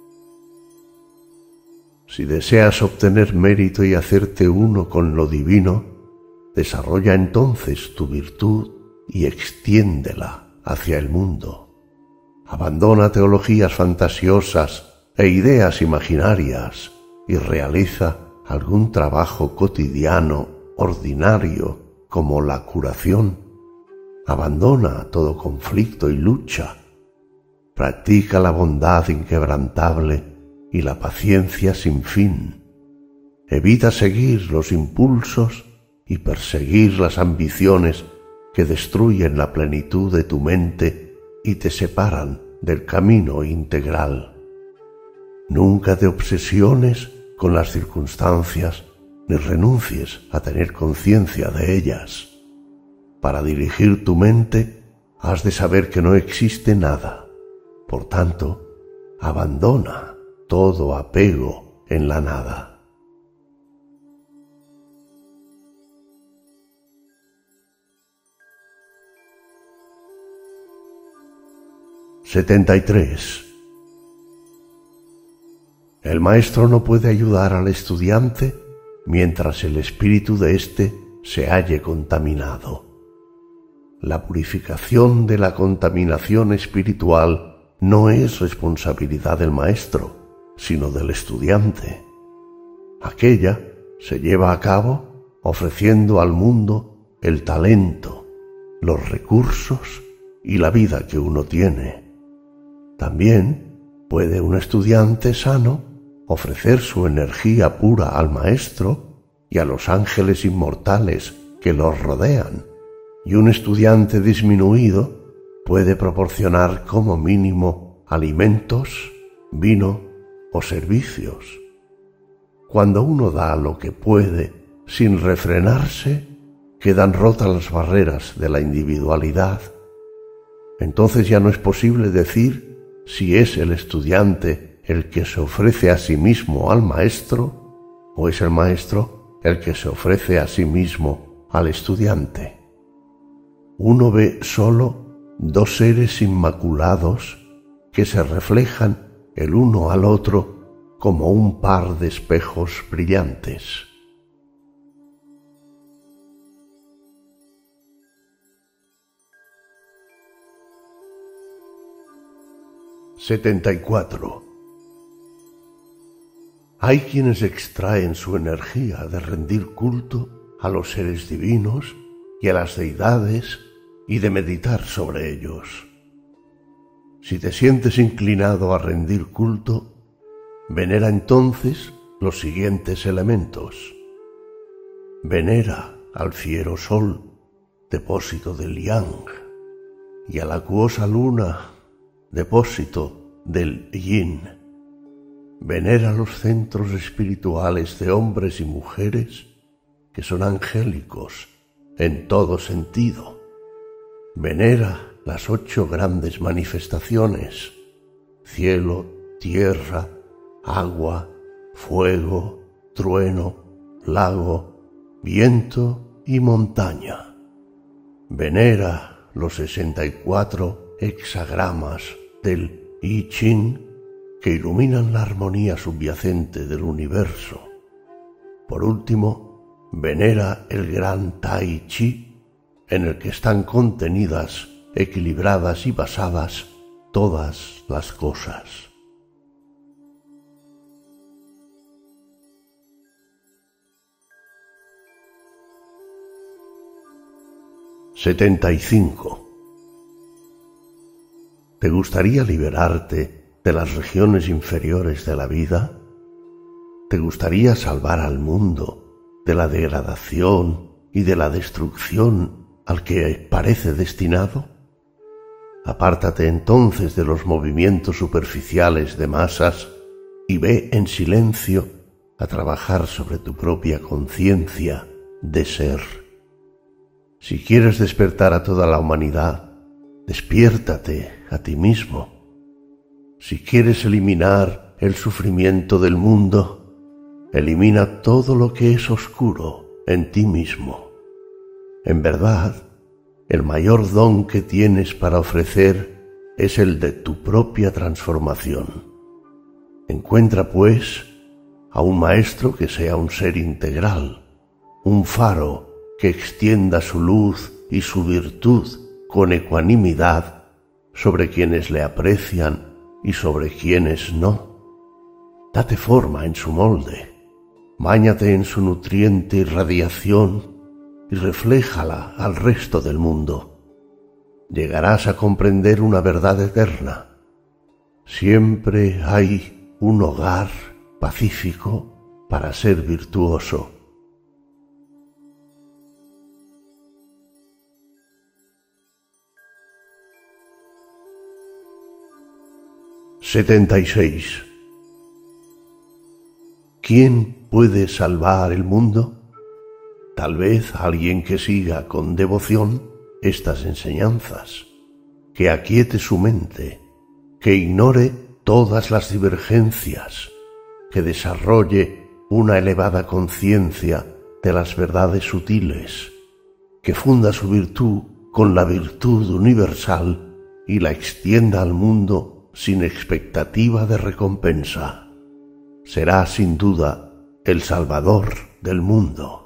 Si deseas obtener mérito y hacerte uno con lo divino, desarrolla entonces tu virtud y extiéndela hacia el mundo. Abandona teologías fantasiosas e ideas imaginarias y realiza algún trabajo cotidiano, ordinario, como la curación. Abandona todo conflicto y lucha. Practica la bondad inquebrantable y la paciencia sin fin. Evita seguir los impulsos y perseguir las ambiciones que destruyen la plenitud de tu mente y te separan del camino integral. Nunca te obsesiones con las circunstancias ni renuncies a tener conciencia de ellas. Para dirigir tu mente has de saber que no existe nada. Por tanto, abandona todo apego en la nada. setenta y tres. El maestro no puede ayudar al estudiante mientras el espíritu de éste se halle contaminado. La purificación de la contaminación espiritual no es responsabilidad del maestro, sino del estudiante. Aquella se lleva a cabo ofreciendo al mundo el talento, los recursos y la vida que uno tiene. También puede un estudiante sano ofrecer su energía pura al maestro y a los ángeles inmortales que los rodean, y un estudiante disminuido puede proporcionar como mínimo alimentos, vino o servicios. Cuando uno da lo que puede sin refrenarse, quedan rotas las barreras de la individualidad. Entonces ya no es posible decir si es el estudiante el que se ofrece a sí mismo al maestro o es el maestro el que se ofrece a sí mismo al estudiante. Uno ve solo dos seres inmaculados que se reflejan el uno al otro como un par de espejos brillantes. setenta y cuatro. Hay quienes extraen su energía de rendir culto a los seres divinos y a las deidades y de meditar sobre ellos. Si te sientes inclinado a rendir culto, venera entonces los siguientes elementos. Venera al fiero sol, depósito del yang, y a la acuosa luna, depósito del yin. Venera los centros espirituales de hombres y mujeres que son angélicos en todo sentido. Venera las ocho grandes manifestaciones: cielo, tierra, agua, fuego, trueno, lago, viento y montaña. Venera los sesenta y cuatro hexagramas del I Ching que iluminan la armonía subyacente del universo. Por último, venera el gran Tai Chi, en el que están contenidas, equilibradas y basadas todas las cosas. setenta y cinco. ¿Te gustaría liberarte de las regiones inferiores de la vida? ¿Te gustaría salvar al mundo de la degradación y de la destrucción al que parece destinado? Apártate entonces de los movimientos superficiales de masas y ve en silencio a trabajar sobre tu propia conciencia de ser. Si quieres despertar a toda la humanidad, despiértate a ti mismo. Si quieres eliminar el sufrimiento del mundo, elimina todo lo que es oscuro en ti mismo. En verdad, el mayor don que tienes para ofrecer es el de tu propia transformación. Encuentra, pues, a un maestro que sea un ser integral, un faro que extienda su luz y su virtud con ecuanimidad sobre quienes le aprecian y sobre quienes no. Date forma en su molde, báñate en su nutriente irradiación y refléjala al resto del mundo. Llegarás a comprender una verdad eterna. Siempre hay un hogar pacífico para ser virtuoso. setenta y seis. ¿Quién puede salvar el mundo? Tal vez alguien que siga con devoción estas enseñanzas, que aquiete su mente, que ignore todas las divergencias, que desarrolle una elevada conciencia de las verdades sutiles, que funda su virtud con la virtud universal y la extienda al mundo sin expectativa de recompensa. Será sin duda el Salvador del mundo.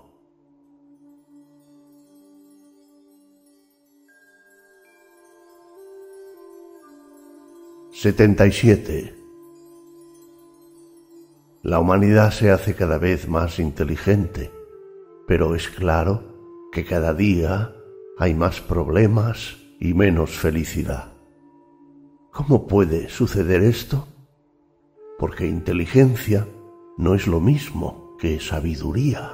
setenta y siete. La humanidad se hace cada vez más inteligente, pero es claro que cada día hay más problemas y menos felicidad. ¿Cómo puede suceder esto? Porque inteligencia no es lo mismo que sabiduría.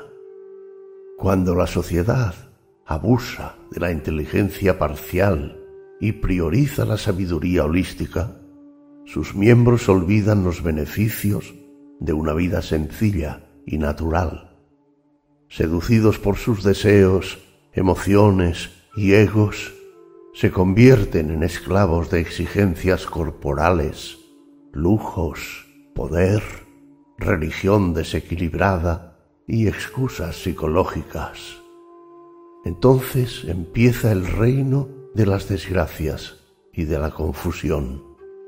Cuando la sociedad abusa de la inteligencia parcial y prioriza la sabiduría holística, sus miembros olvidan los beneficios de una vida sencilla y natural. Seducidos por sus deseos, emociones y egos, se convierten en esclavos de exigencias corporales, lujos, poder, religión desequilibrada y excusas psicológicas. Entonces empieza el reino de las desgracias y de la confusión.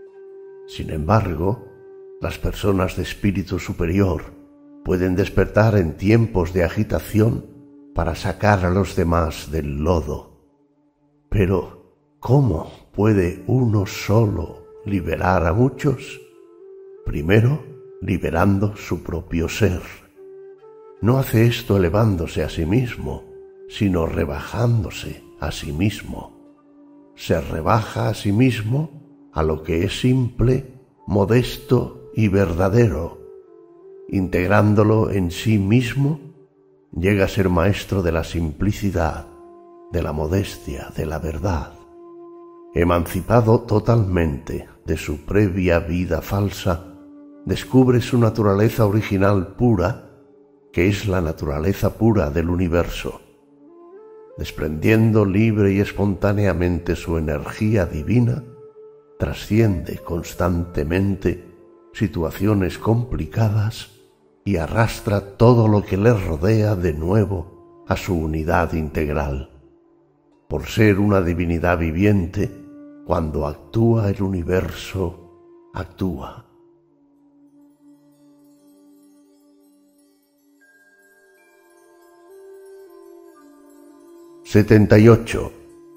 Sin embargo, las personas de espíritu superior pueden despertar en tiempos de agitación para sacar a los demás del lodo. Pero, ¿cómo puede uno solo liberar a muchos? Primero, liberando su propio ser. No hace esto elevándose a sí mismo, sino rebajándose a sí mismo. Se rebaja a sí mismo a lo que es simple, modesto y verdadero. Integrándolo en sí mismo, llega a ser maestro de la simplicidad, de la modestia, de la verdad. Emancipado totalmente de su previa vida falsa, descubre su naturaleza original pura, que es la naturaleza pura del universo. Desprendiendo libre y espontáneamente su energía divina, trasciende constantemente situaciones complicadas y arrastra todo lo que le rodea de nuevo a su unidad integral. Por ser una divinidad viviente, cuando actúa el universo, actúa. setenta y ocho.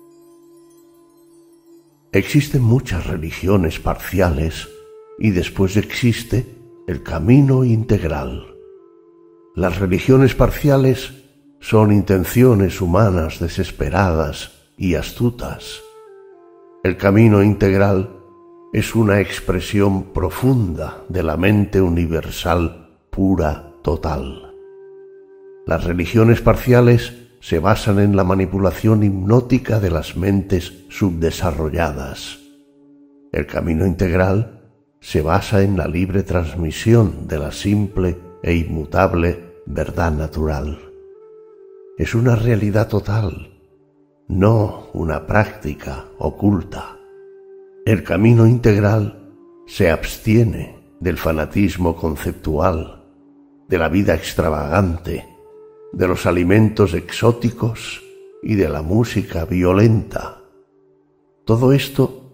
Existen muchas religiones parciales y después existe el camino integral. Las religiones parciales son intenciones humanas desesperadas y astutas. El camino integral es una expresión profunda de la mente universal pura total. Las religiones parciales se basan en la manipulación hipnótica de las mentes subdesarrolladas. El camino integral se basa en la libre transmisión de la simple e inmutable verdad natural. Es una realidad total, no una práctica oculta. El camino integral se abstiene del fanatismo conceptual, de la vida extravagante, de los alimentos exóticos y de la música violenta. Todo esto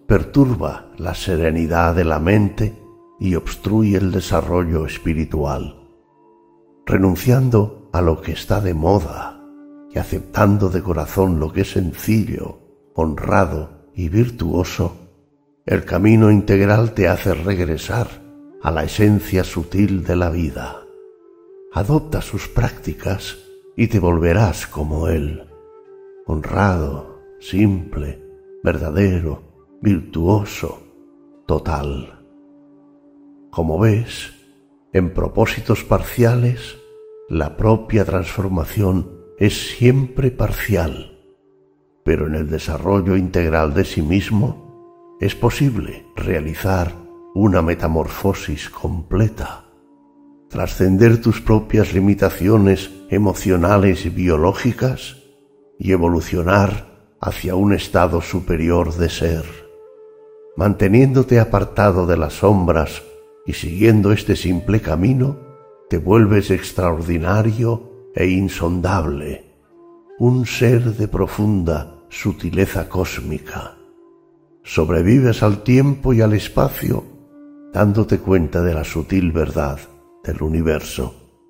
perturba la serenidad de la mente y obstruye el desarrollo espiritual. Renunciando a lo que está de moda y aceptando de corazón lo que es sencillo, honrado y virtuoso, el camino integral te hace regresar a la esencia sutil de la vida. Adopta sus prácticas y te volverás como él, honrado, simple, verdadero, virtuoso, total. Como ves, en propósitos parciales, la propia transformación es siempre parcial, pero en el desarrollo integral de sí mismo es posible realizar una metamorfosis completa, trascender tus propias limitaciones emocionales y biológicas y evolucionar hacia un estado superior de ser. Manteniéndote apartado de las sombras y siguiendo este simple camino, te vuelves extraordinario e insondable, un ser de profunda sutileza cósmica. Sobrevives al tiempo y al espacio, dándote cuenta de la sutil verdad del universo.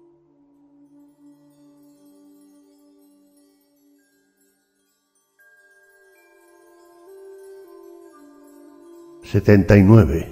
setenta y nueve.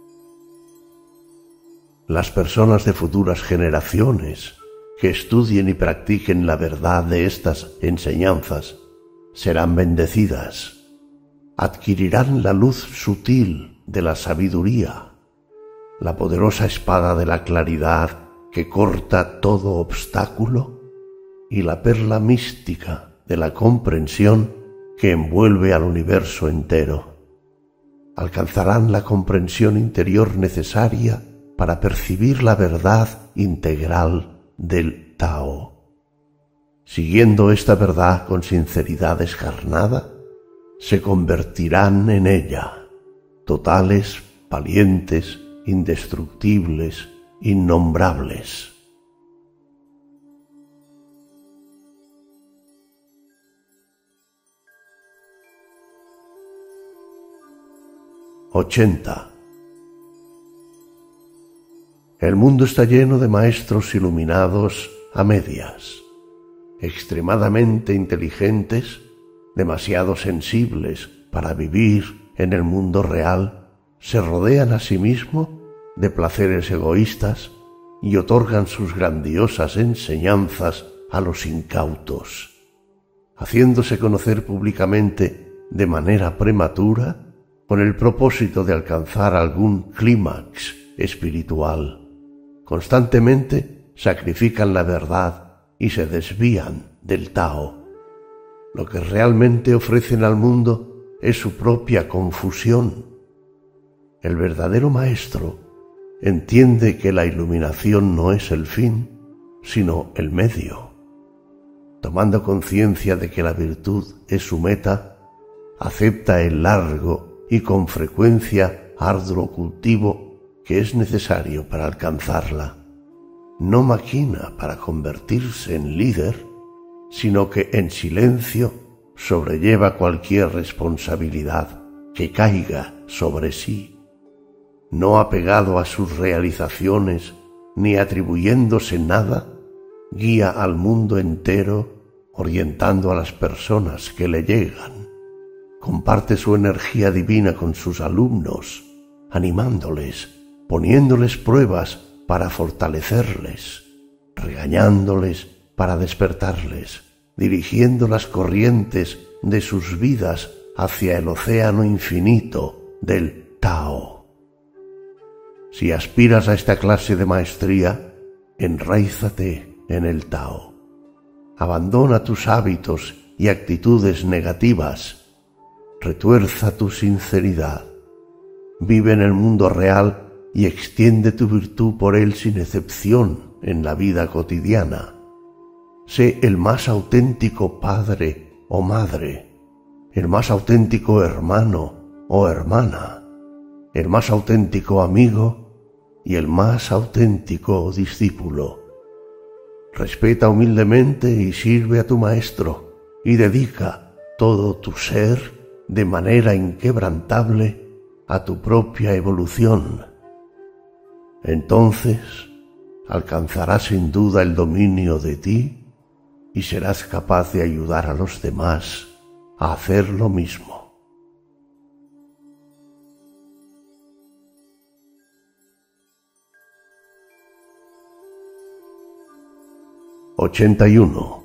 Las personas de futuras generaciones que estudien y practiquen la verdad de estas enseñanzas serán bendecidas, adquirirán la luz sutil de la sabiduría, la poderosa espada de la claridad que corta todo obstáculo y la perla mística de la comprensión que envuelve al universo entero. Alcanzarán la comprensión interior necesaria para percibir la verdad integral del Tao. Siguiendo esta verdad con sinceridad descarnada, se convertirán en ella, totales, valientes, indestructibles, innombrables. ochenta. El mundo está lleno de maestros iluminados a medias, extremadamente inteligentes, demasiado sensibles para vivir en el mundo real, se rodean a sí mismos de placeres egoístas y otorgan sus grandiosas enseñanzas a los incautos, haciéndose conocer públicamente de manera prematura con el propósito de alcanzar algún clímax espiritual. Constantemente sacrifican la verdad y se desvían del Tao. Lo que realmente ofrecen al mundo es su propia confusión. El verdadero maestro entiende que la iluminación no es el fin, sino el medio. Tomando conciencia de que la virtud es su meta, acepta el largo y con frecuencia arduo cultivo que es necesario para alcanzarla. No maquina para convertirse en líder, sino que en silencio sobrelleva cualquier responsabilidad que caiga sobre sí. No apegado a sus realizaciones ni atribuyéndose nada, guía al mundo entero orientando a las personas que le llegan. Comparte su energía divina con sus alumnos, animándoles, poniéndoles pruebas para fortalecerles, regañándoles para despertarles, dirigiendo las corrientes de sus vidas hacia el océano infinito del Tao. Si aspiras a esta clase de maestría, enraízate en el Tao. Abandona tus hábitos y actitudes negativas. Retuerza tu sinceridad. Vive en el mundo real y extiende tu virtud por él sin excepción en la vida cotidiana. Sé el más auténtico padre o madre, el más auténtico hermano o hermana, el más auténtico amigo y el más auténtico discípulo. Respeta humildemente y sirve a tu maestro y dedica todo tu ser de manera inquebrantable a tu propia evolución. Entonces alcanzarás sin duda el dominio de ti y serás capaz de ayudar a los demás a hacer lo mismo. ochenta y uno.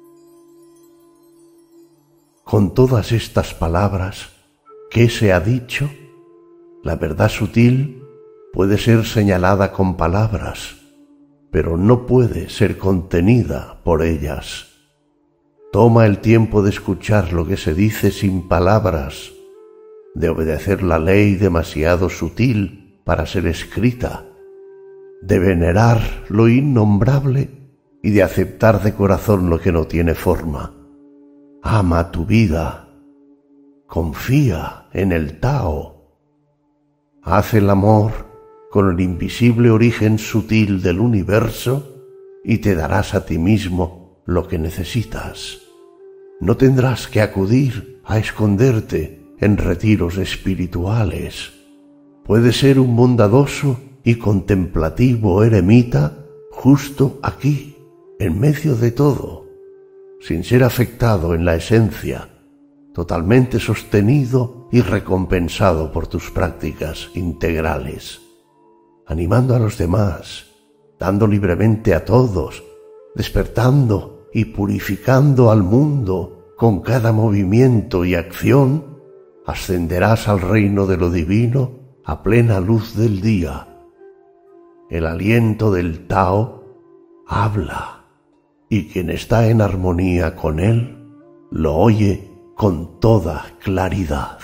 Con todas estas palabras, ¿qué se ha dicho? La verdad sutil puede ser señalada con palabras, pero no puede ser contenida por ellas. Toma el tiempo de escuchar lo que se dice sin palabras, de obedecer la ley demasiado sutil para ser escrita, de venerar lo innombrable y de aceptar de corazón lo que no tiene forma. Ama tu vida, confía en el Tao, haz el amor con el invisible origen sutil del universo y te darás a ti mismo lo que necesitas. No tendrás que acudir a esconderte en retiros espirituales. Puedes ser un bondadoso y contemplativo eremita justo aquí, en medio de todo, sin ser afectado en la esencia, totalmente sostenido y recompensado por tus prácticas integrales, animando a los demás, dando libremente a todos, despertando y purificando al mundo con cada movimiento y acción, ascenderás al reino de lo divino a plena luz del día. El aliento del Tao habla, y quien está en armonía con él, lo oye con toda claridad.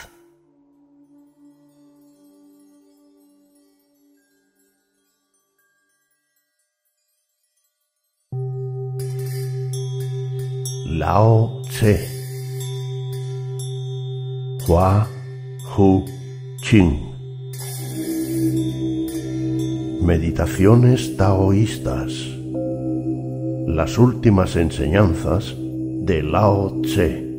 Lao Tse, Hua Hu Qing. Meditaciones taoístas. Las últimas enseñanzas de Lao Tse.